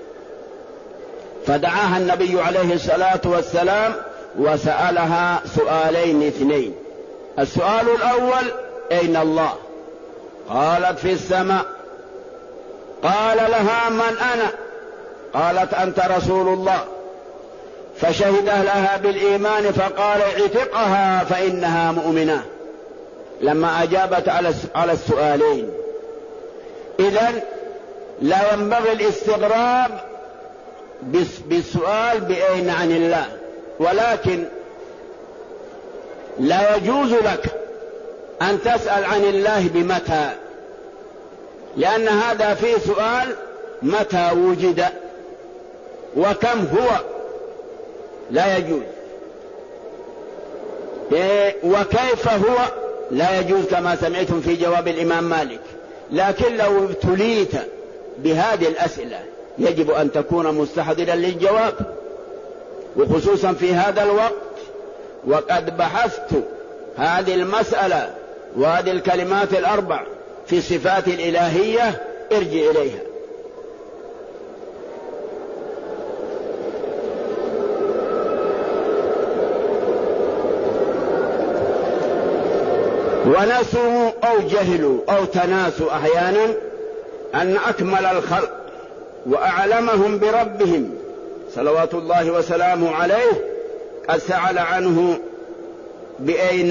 Speaker 3: فدعاها النبي عليه الصلاة والسلام وسألها سؤالين 2. السؤال الأول أين الله؟ قالت في السماء. قال لها من أنا؟ قالت أنت رسول الله. فشهد لها بالإيمان فقال اعتقها فإنها مؤمنة لما أجابت على السؤالين. إذن لا ينبغي الاستغراب بالسؤال بأين عن الله، ولكن لا يجوز لك أن تسأل عن الله بمتى، لأن هذا فيه سؤال متى وجد وكم هو، لا يجوز. وكيف هو لا يجوز كما سمعتم في جواب الإمام مالك. لكن لو ابتليت بهذه الأسئلة يجب أن تكون مستحضرا للجواب، وخصوصا في هذا الوقت. وقد بحثت هذه المسألة وهذه الكلمات ال4 في الصفات الإلهية، ارجع إليها. ونسوا أو جهلوا أو تناسوا أحيانا أن أكمل الخلق وأعلمهم بربهم صلوات الله وسلامه عليه قد سأل عنه بأين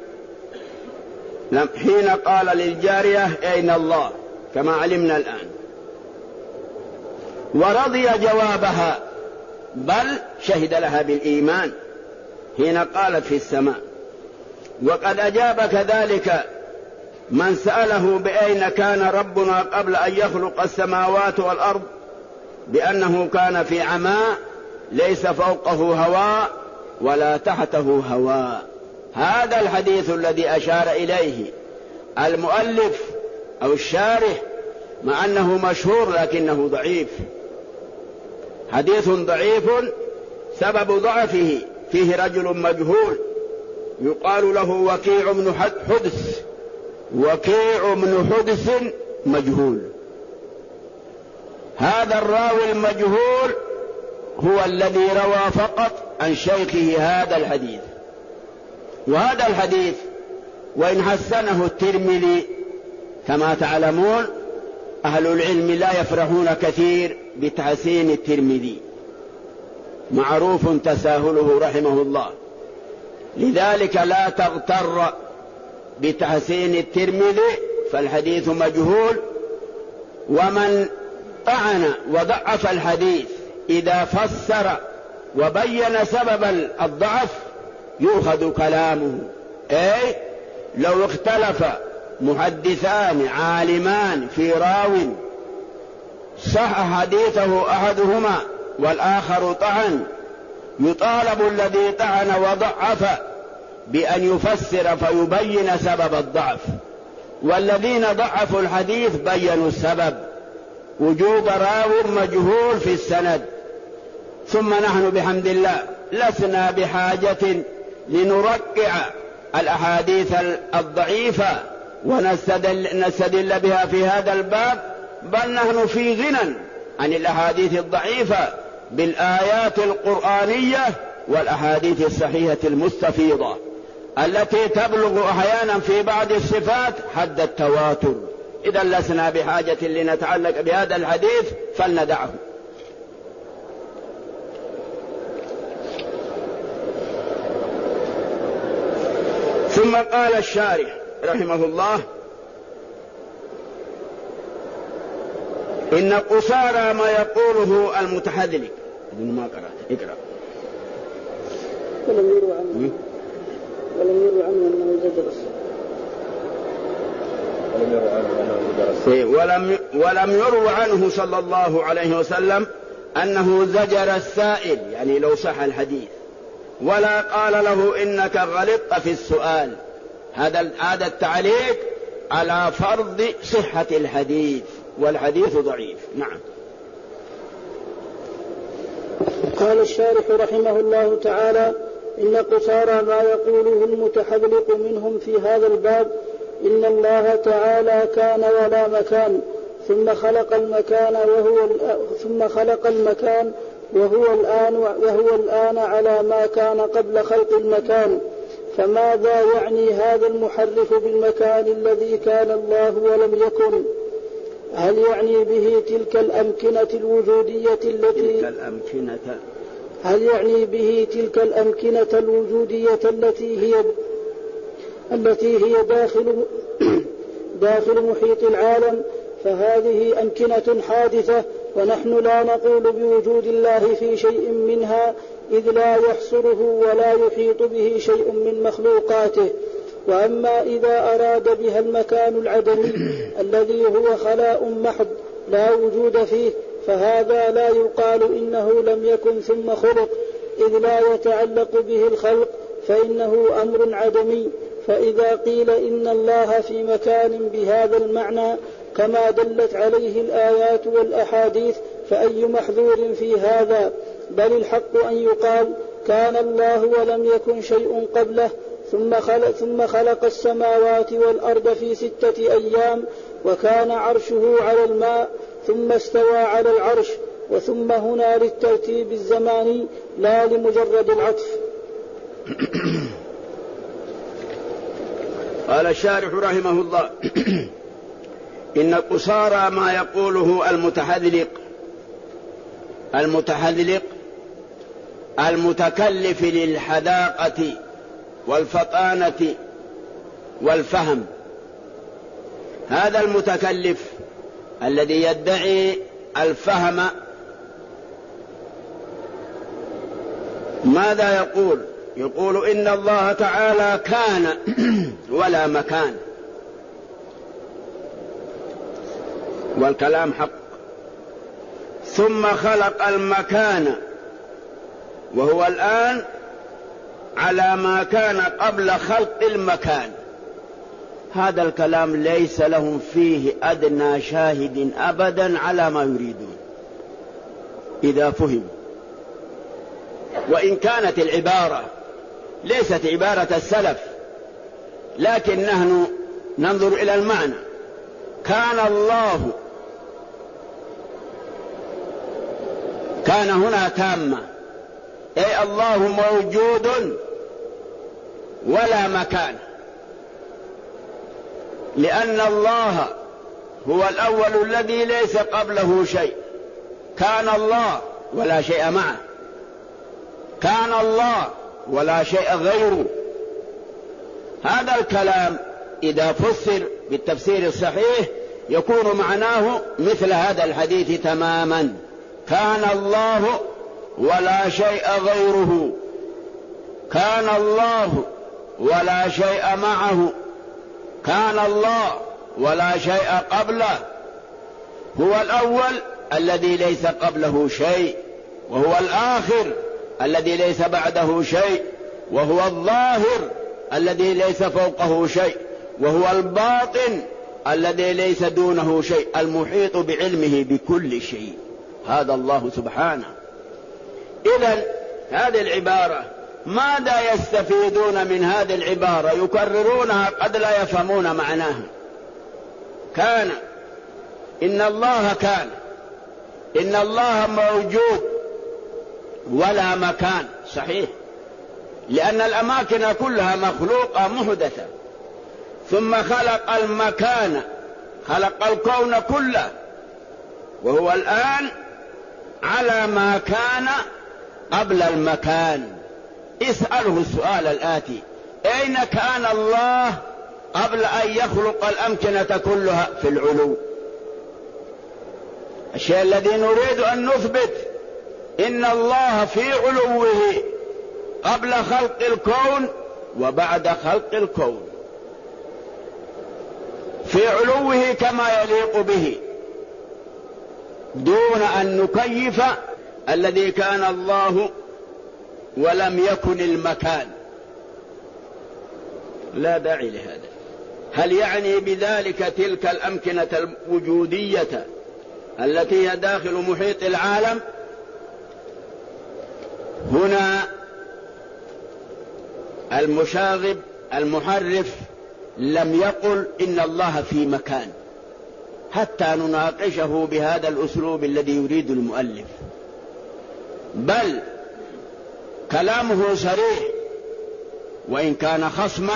Speaker 3: حين قال للجارية أين الله كما علمنا الآن، ورضي جوابها بل شهد لها بالإيمان حين قالت في السماء. وقد أجاب كذلك من سأله بأين كان ربنا قبل أن يخلق السماوات والأرض بأنه كان في عماء ليس فوقه هواء ولا تحته هواء. هذا الحديث الذي أشار إليه المؤلف أو الشارح مع أنه مشهور لكنه ضعيف، حديث ضعيف سبب ضعفه فيه رجل مجهول يقال له وكيع بن حدث، وكيع بن حدث مجهول. هذا الراوي المجهول هو الذي روى فقط عن شيخه هذا الحديث. وهذا الحديث وإن حسنه الترمذي كما تعلمون أهل العلم لا يفرحون كثير بتحسين الترمذي، معروف تساهله رحمه الله، لذلك لا تغتر بتحسين الترمذي فالحديث مجهول. ومن طعن وضعف الحديث إذا فسر وبين سبب الضعف يؤخذ كلامه. أي لو اختلف محدثان عالمان في راو صح حديثه أحدهما والآخر طعن، يطالب الذي طعن وضعف بأن يفسر فيبين سبب الضعف، والذين ضعفوا الحديث بينوا السبب، وجود راو مجهول في السند. ثم نحن بحمد الله لسنا بحاجة لنرقع الأحاديث الضعيفة ونستدل بها في هذا الباب، بل نحن في غنى عن الأحاديث الضعيفة بالآيات القرآنية والأحاديث الصحيحة المستفيضة التي تبلغ أحيانا في بعض الصفات حد التواتر. إذا لسنا بحاجة لنتعلق بهذا الحديث فلندعه. ثم قال الشارح رحمه الله: إن قصارى ما يقوله المتحذلك. ما قرأت، اقرأ.
Speaker 2: ولم يروى عنه أنه زجر
Speaker 3: ولم يروى عنه صلى الله عليه وسلم أنه زجر السائل، يعني لو صح الحديث، ولا قال له إنك غلطت في السؤال. هذا التعليق على فرض صحة الحديث، والحديث ضعيف. نعم.
Speaker 2: قال الشارح رحمه الله تعالى: إن قصارى ما يقوله المتحذلق منهم في هذا الباب إن الله تعالى كان ولا مكان، ثم خلق المكان وهو الآن على ما كان قبل خلق المكان. فماذا يعني هذا المحرف بالمكان الذي كان الله ولم يكن؟ هل يعني به تلك الأمكنة الوجودية التي هي داخل محيط العالم؟ فهذه أمكنة حادثة، ونحن لا نقول بوجود الله في شيء منها، إذ لا يحصره ولا يحيط به شيء من مخلوقاته. وأما إذا أراد بها المكان العدمي الذي هو خلاء محض لا وجود فيه، فهذا لا يقال إنه لم يكن ثم خلق، إذ لا يتعلق به الخلق، فإنه أمر عدمي. فإذا قيل إن الله في مكان بهذا المعنى كما دلت عليه الآيات والأحاديث، فأي محذور في هذا؟ بل الحق أن يقال كان الله ولم يكن شيء قبله، ثم خلق السماوات والأرض في 6 أيام، وكان عرشه على الماء، ثم استوى على العرش، وثم هنا للترتيب الزماني لا لمجرد العطف.
Speaker 3: قال الشارح رحمه الله: إن قصارى ما يقوله المتحذلق المتكلف للحداقة والفطانة والفهم. هذا المتكلف الذي يدعي الفهم ماذا يقول؟ يقول إن الله تعالى كان ولا مكان، والكلام حق، ثم خلق المكان وهو الآن على ما كان قبل خلق المكان. هذا الكلام ليس لهم فيه أدنى شاهد أبدا على ما يريدون إذا فهم. وإن كانت العبارة ليست عبارة السلف، لكن نحن ننظر إلى المعنى. كان الله، كان هنا تامة، أي الله موجود ولا مكان، لأن الله هو الأول الذي ليس قبله شيء. كان الله ولا شيء معه، كان الله ولا شيء غيره. هذا الكلام إذا فسر بالتفسير الصحيح يكون معناه مثل هذا الحديث تماما: كان الله ولا شيء غيره، كان الله ولا شيء معه، كان الله ولا شيء قبله. هو الأول الذي ليس قبله شيء، وهو الآخر الذي ليس بعده شيء، وهو الظاهر الذي ليس فوقه شيء، وهو الباطن الذي ليس دونه شيء، المحيط بعلمه بكل شيء. هذا الله سبحانه. إذن هذه العبارة ماذا يستفيدون من هذه العبارة؟ يكررونها قد لا يفهمون معناها. كان، إن الله كان، إن الله موجود ولا مكان. صحيح، لأن الأماكن كلها مخلوقة محدثة، ثم خلق المكان، خلق الكون كله، وهو الآن على ما كان قبل المكان. اسأله السؤال الآتي: أين كان الله قبل أن يخلق الأمكنة كلها؟ في العلو. الشيء الذي نريد أن نثبت إن الله في علوه قبل خلق الكون وبعد خلق الكون، في علوه كما يليق به، دون أن نكيف الذي كان الله ولم يكن المكان. لا داعي لهذا. هل يعني بذلك تلك الأمكنة الوجودية التي هي داخل محيط العالم؟ هنا المشاغب المحرف لم يقل إن الله في مكان حتى نناقشه بهذا الأسلوب الذي يريد المؤلف، بل كلامه صريح، وإن كان خصما.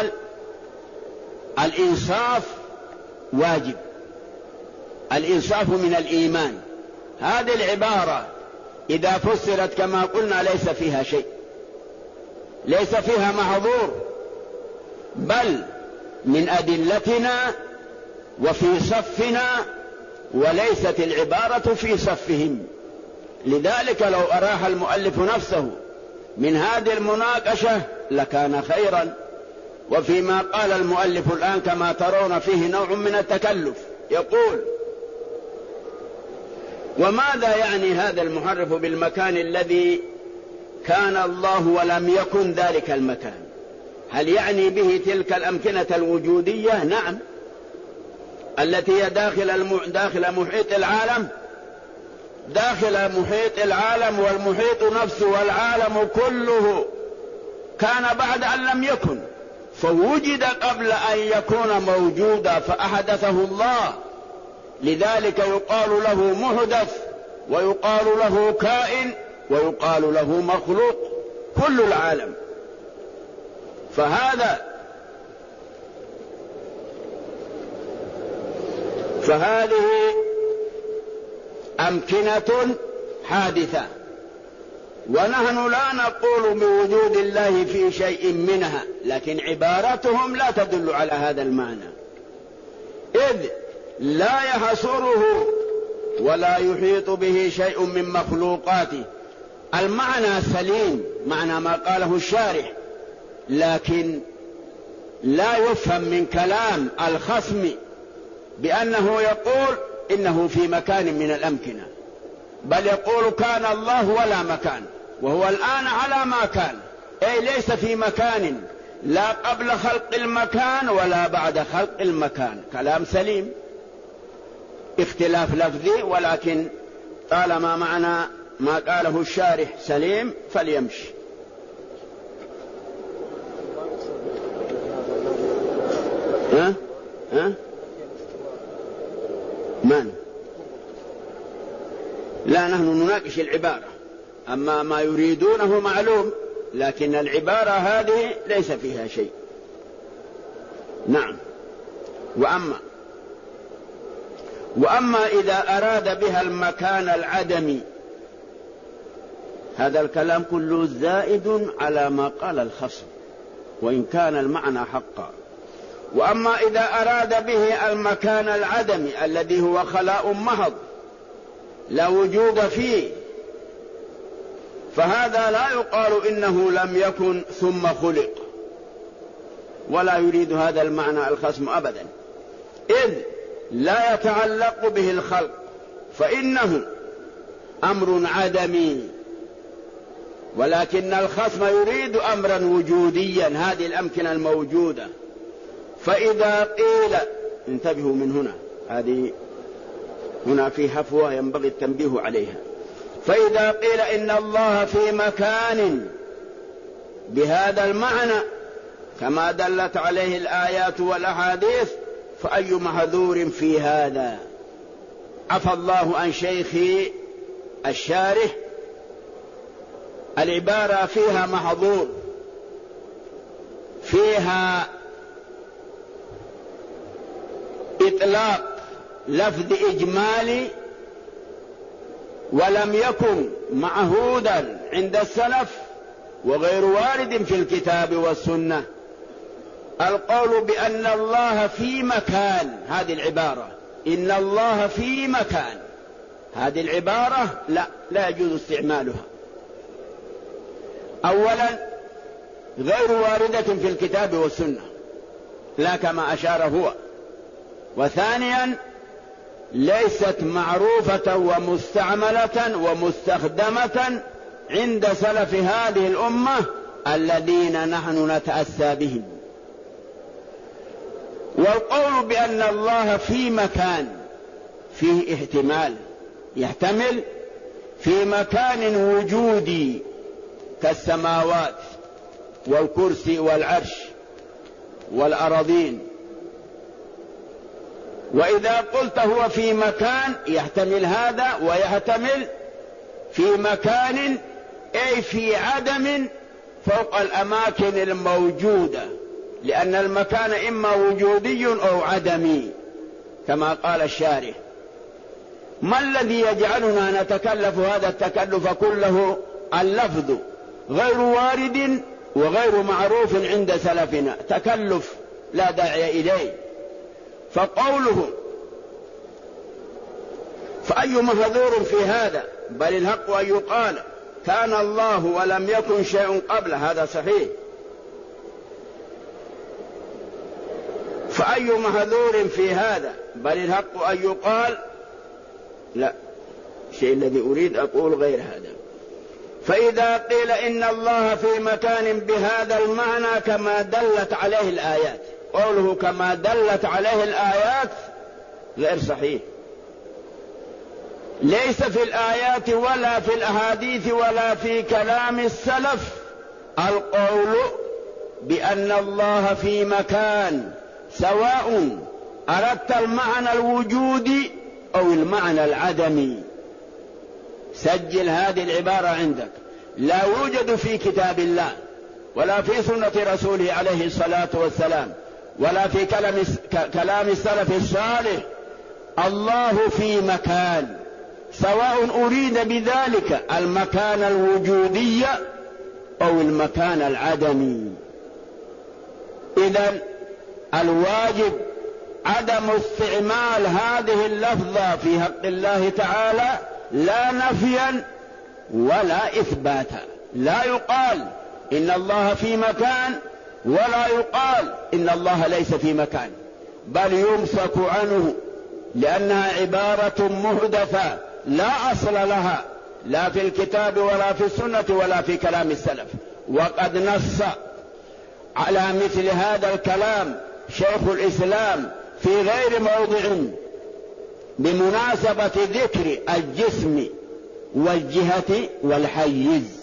Speaker 3: الإنصاف واجب، الإنصاف من الإيمان. هذه العبارة إذا فسرت كما قلنا ليس فيها شيء، ليس فيها محظور، بل من أدلتنا وفي صفنا، وليست العبارة في صفهم. لذلك لو أراح المؤلف نفسه من هذه المناقشة لكان خيرا. وفيما قال المؤلف الآن كما ترون فيه نوع من التكلف. يقول: وماذا يعني هذا المحرف بالمكان الذي كان الله ولم يكن ذلك المكان؟ هل يعني به تلك الأمكنة الوجودية؟ نعم، التي هي داخل محيط العالم، داخل محيط العالم، والمحيط نفسه والعالم كله كان بعد أن لم يكن، فوجد قبل أن يكون موجودا فأحدثه الله. لذلك يقال له محدث، ويقال له كائن، ويقال له مخلوق، كل العالم. فهذه أمكنة حادثة، ونحن لا نقول بوجود الله في شيء منها، لكن عبارتهم لا تدل على هذا المعنى، إذ لا يحصره ولا يحيط به شيء من مخلوقاته. المعنى سليم، معنى ما قاله الشارح، لكن لا يفهم من كلام الخصم بأنه يقول إنه في مكان من الأمكنة، بل يقول كان الله ولا مكان، وهو الآن على ما كان، أي ليس في مكان، لا قبل خلق المكان ولا بعد خلق المكان. كلام سليم، اختلاف لفظي، ولكن طالما معنى ما قاله الشارح سليم فليمشي. من؟ لا، نحن نناقش العبارة، أما ما يريدونه معلوم، لكن العبارة هذه ليس فيها شيء. نعم. وأما إذا أراد بها المكان العدمي، هذا الكلام كله زائد على ما قال الخصم وإن كان المعنى حقا. وأما إذا أراد به المكان العدمي الذي هو خلاء محض لا وجود فيه، فهذا لا يقال إنه لم يكن ثم خلق، ولا يريد هذا المعنى الخصم أبدا، إذ لا يتعلق به الخلق، فإنه أمر عدمي. ولكن الخصم يريد أمرا وجوديا، هذه الأمكنة الموجودة. فإذا قيل، انتبهوا من هنا، هنا في هفوة ينبغي التنبيه عليها. فإذا قيل إن الله في مكان بهذا المعنى كما دلت عليه الآيات والأحاديث، فأي محذور في هذا؟ عفى الله عن شيخي الشارح، العبارة فيها محظور، فيها إطلاق لفظ إجمالي ولم يكن معهودا عند السلف وغير وارد في الكتاب والسنة. القول بأن الله في مكان، هذه العبارة إن الله في مكان، هذه العبارة لا يجوز استعمالها. أولا غير واردة في الكتاب والسنة لا كما أشار هو، وثانيا ليست معروفة ومستعملة ومستخدمة عند سلف هذه الأمة الذين نحن نتأسى بهم. والقول بأن الله في مكان فيه احتمال، يحتمل في مكان وجودي كالسماوات والكرسي والعرش والأراضين، وإذا قلت هو في مكان يحتمل هذا، ويحتمل في مكان أي في عدم فوق الأماكن الموجودة، لأن المكان إما وجودي أو عدمي كما قال الشارح. ما الذي يجعلنا نتكلف هذا التكلف كله؟ اللفظ غير وارد وغير معروف عند سلفنا، تكلف لا داعي إليه. فقوله فأي محذور في هذا؟ بل الحق أن يقال كان الله ولم يكن شيء قبل، هذا صحيح. فأي محذور في هذا؟ بل الحق أن يقال لا، الشيء الذي أريد أقول غير هذا. فإذا قيل إن الله في مكان بهذا المعنى كما دلت عليه الآيات، قوله كما دلت عليه الآيات غير صحيح، ليس في الآيات ولا في الأحاديث ولا في كلام السلف القول بأن الله في مكان، سواء أردت المعنى الوجودي أو المعنى العدمي. سجل هذه العبارة عندك، لا يوجد في كتاب الله ولا في سنة رسوله عليه الصلاة والسلام ولا في كلام السلف الصالح الله في مكان، سواء أريد بذلك المكان الوجودي أو المكان العدمي. إذن الواجب عدم استعمال هذه اللفظة في حق الله تعالى، لا نفيا ولا إثباتا. لا يقال إن الله في مكان ولا يقال إن الله ليس في مكان، بل يمسك عنه، لأنها عبارة محدثة لا أصل لها لا في الكتاب ولا في السنة ولا في كلام السلف، وقد نص على مثل هذا الكلام شيخ الإسلام في غير موضع بمناسبة ذكر الجسم والجهة والحيز.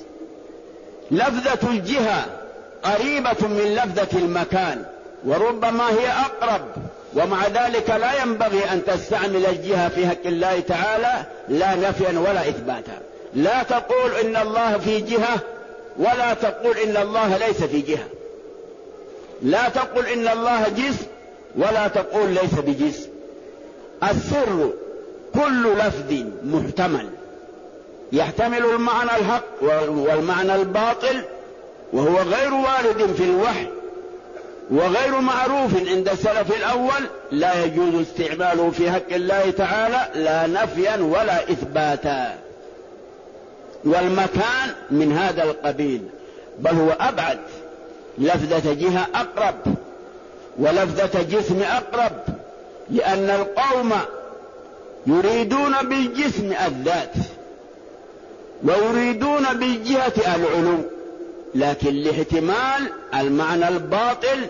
Speaker 3: لفظة الجهة قريبة من لفظة المكان، وربما هي أقرب، ومع ذلك لا ينبغي أن تستعمل الجهة في حق الله تعالى لا نفيا ولا إثباتا. لا تقول إن الله في جهة ولا تقول إن الله ليس في جهة، لا تقول إن الله جسم ولا تقول ليس بجسم. السر كل لفظ محتمل يحتمل المعنى الحق والمعنى الباطل، وهو غير وارد في الوحي وغير معروف عند السلف الأول، لا يجوز استعماله في حق الله تعالى لا نفيا ولا إثباتا. والمكان من هذا القبيل، بل هو أبعد. لفظة جهة أقرب ولفظة جسم أقرب، لأن القوم يريدون بالجسم الذات ويريدون بالجهة العلو، لكن لاحتمال المعنى الباطل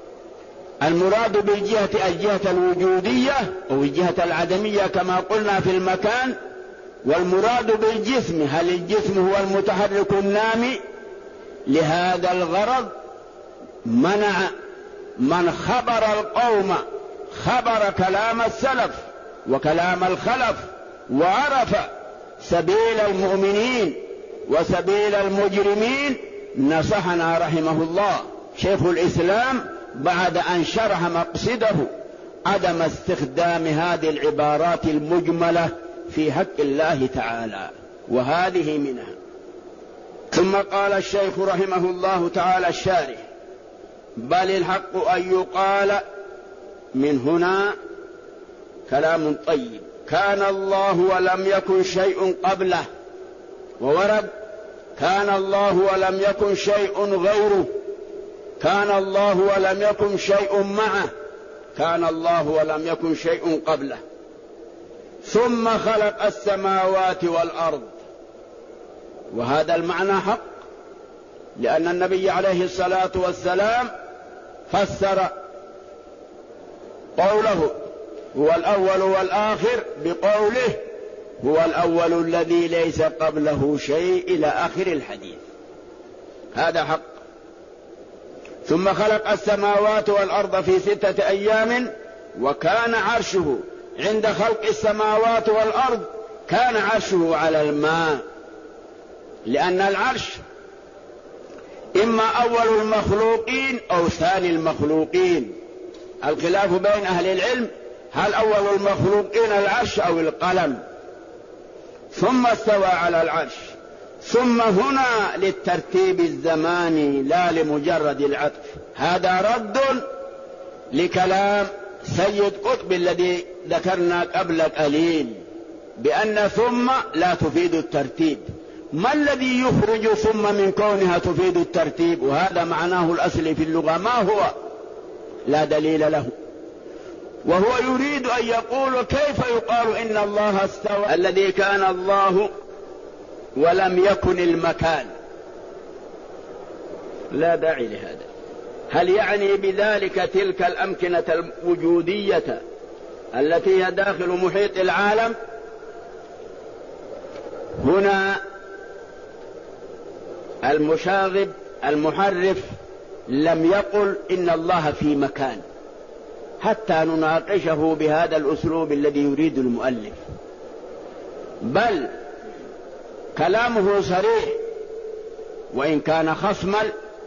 Speaker 3: المراد بالجهة الجهة الوجودية أو الجهة العدمية كما قلنا في المكان، والمراد بالجسم هل الجسم هو المتحرك النامي. لهذا الغرض منع من خبر القوم خبر كلام السلف وكلام الخلف وعرف سبيل المؤمنين وسبيل المجرمين. نصحنا رحمه الله شيخ الإسلام بعد أن شرح مقصده عدم استخدام هذه العبارات المجملة في حق الله تعالى، وهذه منها. ثم قال الشيخ رحمه الله تعالى الشارح: بل الحق أن يقال من هنا كلام طيب، كان الله ولم يكن شيء قبله، وورد كان الله ولم يكن شيء غيره، كان الله ولم يكن شيء معه، كان الله ولم يكن شيء قبله، ثم خلق السماوات والأرض. وهذا المعنى حق، لأن النبي عليه الصلاة والسلام فسر قوله هو الأول والآخر بقوله هو الأول الذي ليس قبله شيء إلى آخر الحديث. هذا حق. ثم خلق السماوات والأرض في 6 أيام، وكان عرشه عند خلق السماوات والأرض كان عرشه على الماء، لأن العرش إما أول المخلوقين أو ثاني المخلوقين. الخلاف بين أهل العلم هل أول المخلوقين العرش أو القلم. ثم استوى على العرش. ثم هنا للترتيب الزماني لا لمجرد العطف. هذا رد لكلام سيد قطب الذي ذكرنا قبل قليل بأن ثم لا تفيد الترتيب. ما الذي يخرج ثم من كونها تفيد الترتيب؟ وهذا معناه الأصلي في اللغة. ما هو؟ لا دليل له. وهو يريد أن يقول كيف يقال إن الله استوى الذي كان الله ولم يكن المكان. لا داعي لهذا. هل يعني بذلك تلك الأمكنة الوجودية التي هي داخل محيط العالم؟ هنا المشاغب المحرف لم يقل إن الله في مكان حتى نناقشه بهذا الأسلوب الذي يريد المؤلف، بل كلامه صريح وإن كان خصما.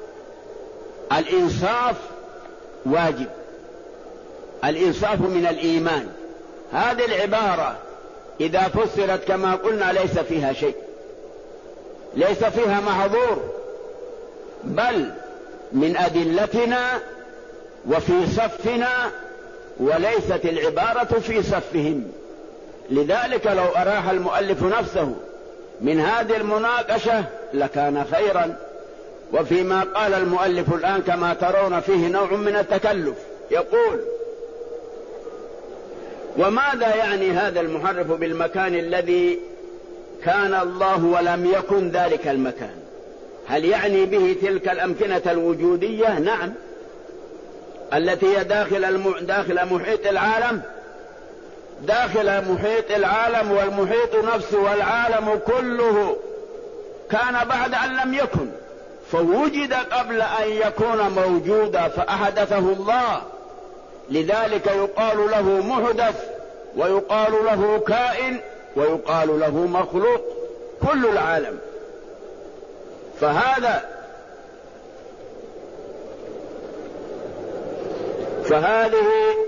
Speaker 3: الإنصاف واجب، الإنصاف من الإيمان. هذه العبارة إذا فسرت كما قلنا ليس فيها شيء، ليس فيها محظور، بل من أدلتنا وفي صفنا، وليست العبارة في صفهم. لذلك لو أراح المؤلف نفسه من هذه المناقشة لكان خيرا. وفيما قال المؤلف الآن كما ترون فيه نوع من التكلف. يقول: وماذا يعني هذا المحرف بالمكان الذي كان الله ولم يكن ذلك المكان؟ هل يعني به تلك الأمكنة الوجودية؟ نعم، التي هي داخل محيط العالم، داخل محيط العالم، والمحيط نفسه والعالم كله كان بعد أن لم يكن، فوجد قبل أن يكون موجودا فأحدثه الله، لذلك يقال له محدث، ويقال له كائن، ويقال له مخلوق، كل العالم. فهذه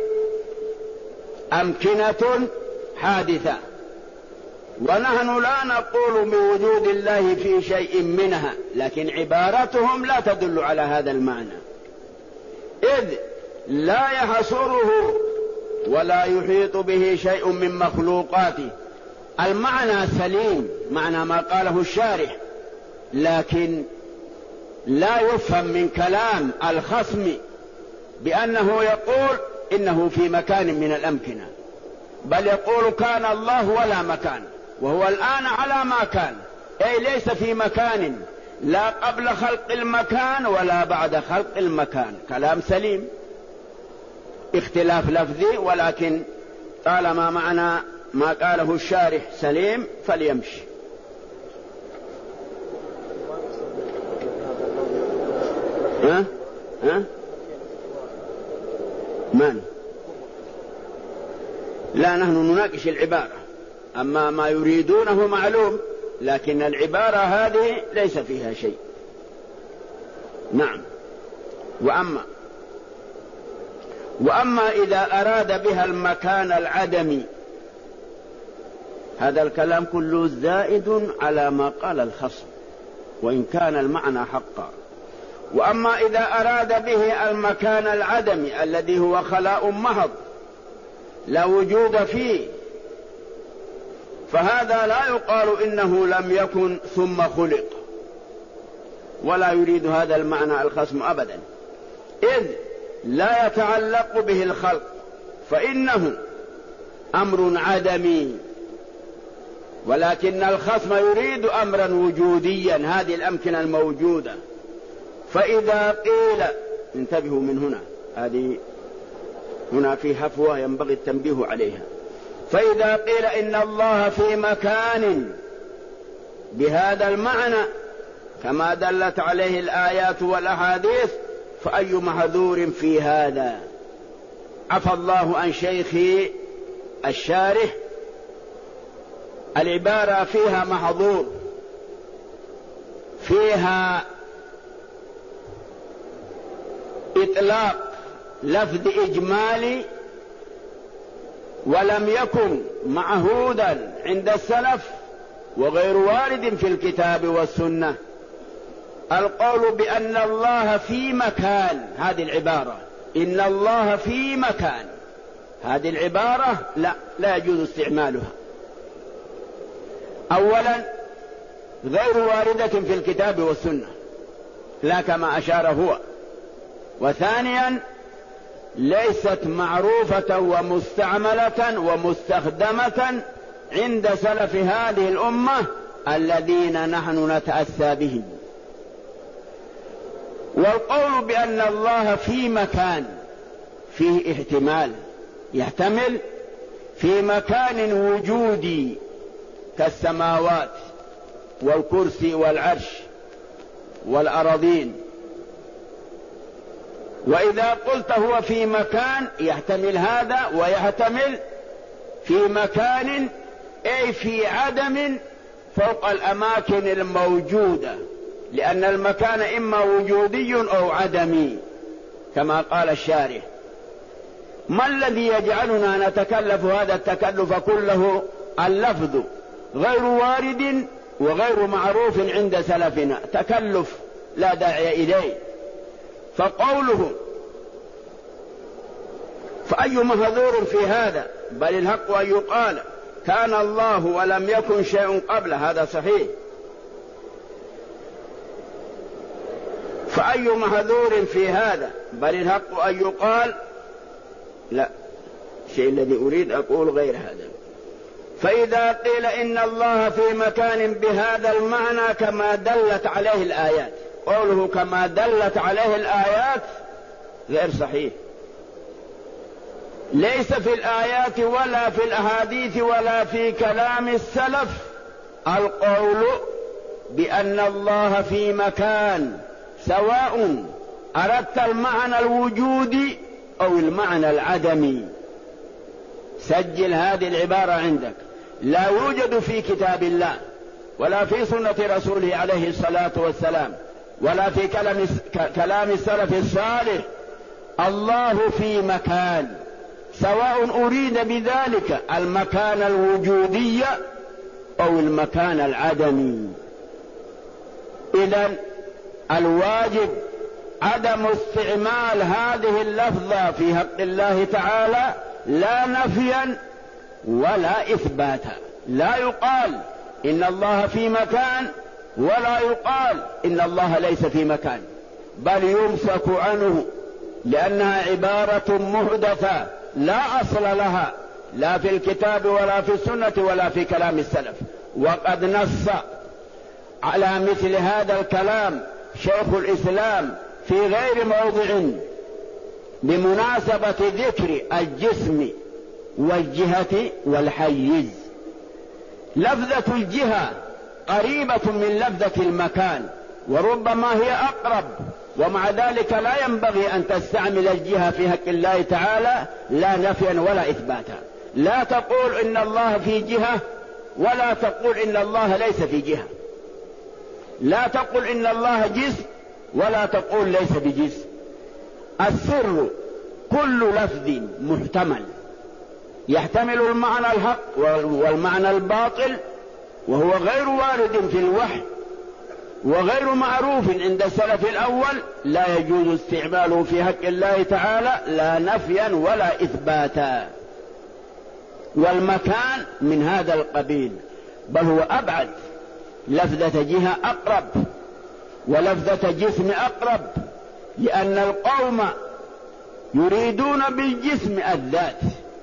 Speaker 3: أمكنة حادثة، ونحن لا نقول بوجود الله في شيء منها، لكن عبارتهم لا تدل على هذا المعنى، إذ لا يحصره ولا يحيط به شيء من مخلوقاته. المعنى سليم، معنى ما قاله الشارح، لكن لا يفهم من كلام الخصم بأنه يقول إنه في مكان من الأمكنة، بل يقول كان الله ولا مكان، وهو الآن على ما كان، أي ليس في مكان، لا قبل خلق المكان ولا بعد خلق المكان. كلام سليم، اختلاف لفظي، ولكن طالما معنى ما قاله الشارح سليم فليمشي. من؟ لا، نحن نناقش العبارة، أما ما يريدونه معلوم، لكن العبارة هذه ليس فيها شيء. نعم. وأما إذا أراد بها المكان العدمي، هذا الكلام كله زائد على ما قال الخصم، وإن كان المعنى حقا. وأما إذا أراد به المكان العدمي الذي هو خلاء محض لا وجود فيه، فهذا لا يقال إنه لم يكن ثم خلق، ولا يريد هذا المعنى الخصم أبدا، إذ لا يتعلق به الخلق، فإنه أمر عدمي، ولكن الخصم يريد أمرا وجوديا، هذه الأمكنة الموجودة. فإذا قيل، انتبهوا من هنا، هنا في هفوة ينبغي التنبيه عليها، فإذا قيل إن الله في مكان بهذا المعنى كما دلت عليه الآيات والأحاديث، فأي محذور في هذا؟ عفى الله عن شيخي الشارح، العبارة فيها محظور، فيها إطلاق لفظ إجمالي ولم يكن معهودا عند السلف وغير وارد في الكتاب والسنة. القول بأن الله في مكان، هذه العبارة إن الله في مكان، هذه العبارة لا يجوز استعمالها. أولا غير واردة في الكتاب والسنة، لا كما أشار هو. وثانيا ليست معروفة ومستعملة ومستخدمة عند سلف هذه الأمة الذين نحن نتأسى بهم. والقول بأن الله في مكان فيه احتمال، يحتمل في مكان وجودي كالسماوات والكرسي والعرش والأراضين، وإذا قلت هو في مكان يحتمل هذا، ويحتمل في مكان أي في عدم فوق الأماكن الموجودة، لأن المكان إما وجودي أو عدمي كما قال الشارح. ما الذي يجعلنا نتكلف هذا التكلف كله؟ اللفظ غير وارد وغير معروف عند سلفنا، تكلف لا داعي إليه. فقوله فأي محذور في هذا؟ بل الحق أن يقال كان الله ولم يكن شيء قبل، هذا صحيح. فأي محذور في هذا؟ بل الحق أن يقال لا، الشيء الذي أريد أقول غير هذا. فإذا قيل إن الله في مكان بهذا المعنى كما دلت عليه الآيات، قوله كما دلت عليه الآيات غير صحيح. ليس في الآيات ولا في الأحاديث ولا في كلام السلف القول بأن الله في مكان، سواء أردت المعنى الوجودي أو المعنى العدمي. سجل هذه العبارة عندك، لا يوجد في كتاب الله ولا في سنة رسوله عليه الصلاة والسلام ولا في كلام السلف الصالح الله في مكان، سواء أريد بذلك المكان الوجودي أو المكان العدمي. إذن الواجب عدم استعمال هذه اللفظة في حق الله تعالى، لا نفيا ولا إثباتا. لا يقال إن الله في مكان ولا يقال إن الله ليس في مكان، بل يمسك عنه، لأنها عبارة محدثة لا أصل لها لا في الكتاب ولا في السنة ولا في كلام السلف. وقد نص على مثل هذا الكلام شيخ الإسلام في غير موضع بمناسبة ذكر الجسم والجهة والحيز. لفظة الجهة قريبة من لفظة المكان، وربما هي أقرب، ومع ذلك لا ينبغي أن تستعمل الجهة في حق الله تعالى لا نفيا ولا إثباتا. لا تقول إن الله في جهة ولا تقول إن الله ليس في جهة، لا تقول إن الله جسم ولا تقول ليس بجسم. السر كل لفظ محتمل يحتمل المعنى الحق والمعنى الباطل، وهو غير وارد في الوحي وغير معروف عند السلف الأول، لا يجوز استعماله في حق الله تعالى لا نفيا ولا إثباتا. والمكان من هذا القبيل، بل هو أبعد. لفظة جهة أقرب ولفظة جسم أقرب، لأن القوم يريدون بالجسم الذات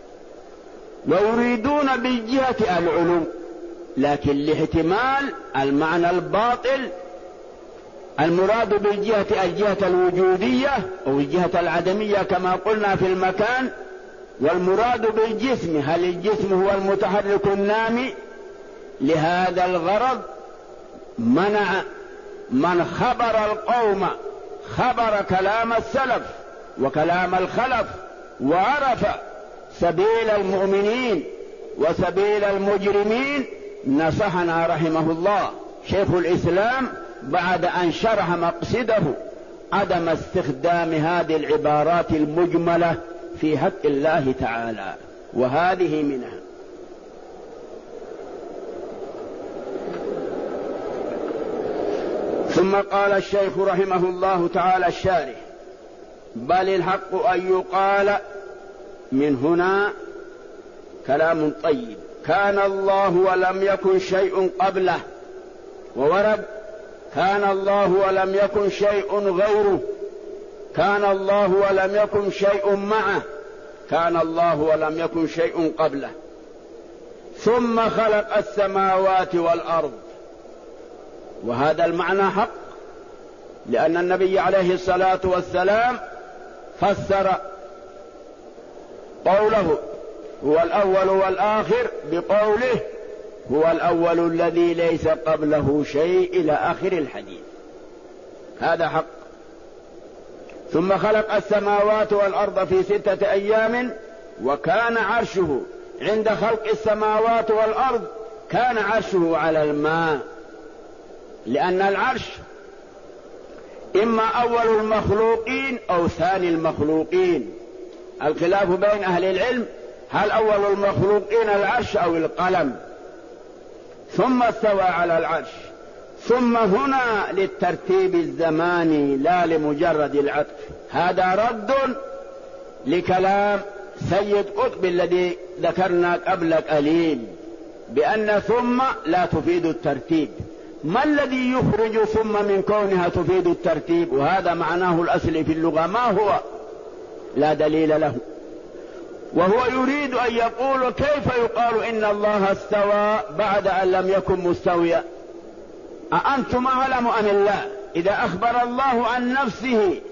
Speaker 3: ويريدون بالجهة العلو، لكن لاحتمال المعنى الباطل المراد بالجهة الجهة الوجودية أو الجهة العدمية كما قلنا في المكان. والمراد بالجسم هل الجسم هو المتحرك النامي؟ لهذا الغرض منع من خبر القوم خبر كلام السلف وكلام الخلف وعرف سبيل المؤمنين وسبيل المجرمين. نصحنا رحمه الله شيخ الإسلام بعد أن شرح مقصده عدم استخدام هذه العبارات المجملة في حق الله تعالى، وهذه منها. ثم قال الشيخ رحمه الله تعالى الشارح: بل الحق أن يقال من هنا كلام طيب، كان الله ولم يكن شيء قبله، وورد كان الله ولم يكن شيء غيره، كان الله ولم يكن شيء معه، كان الله ولم يكن شيء قبله، ثم خلق السماوات والأرض. وهذا المعنى حق، لأن النبي عليه الصلاة والسلام فسر قوله هو الأول والآخر بقوله هو الأول الذي ليس قبله شيء إلى آخر الحديث. هذا حق. ثم خلق السماوات والأرض في 6 أيام، وكان عرشه عند خلق السماوات والأرض كان عرشه على الماء، لأن العرش إما أول المخلوقين أو ثاني المخلوقين. الخلاف بين أهل العلم هل أول المخلوقين العرش أو القلم. ثم استوى على العرش. ثم هنا للترتيب الزماني لا لمجرد العطف. هذا رد لكلام سيد قطب الذي ذكرنا قبل قليل بأن ثم لا تفيد الترتيب. ما الذي يخرج ثم من كونها تفيد الترتيب؟ وهذا معناه الأصلي في اللغة. ما هو؟ لا دليل له. وهو يريد أن يقول كيف يقال إن الله استوى بعد أن لم يكن مستويا؟ أأنتم أعلم أم الله؟ إذا أخبر الله عن نفسه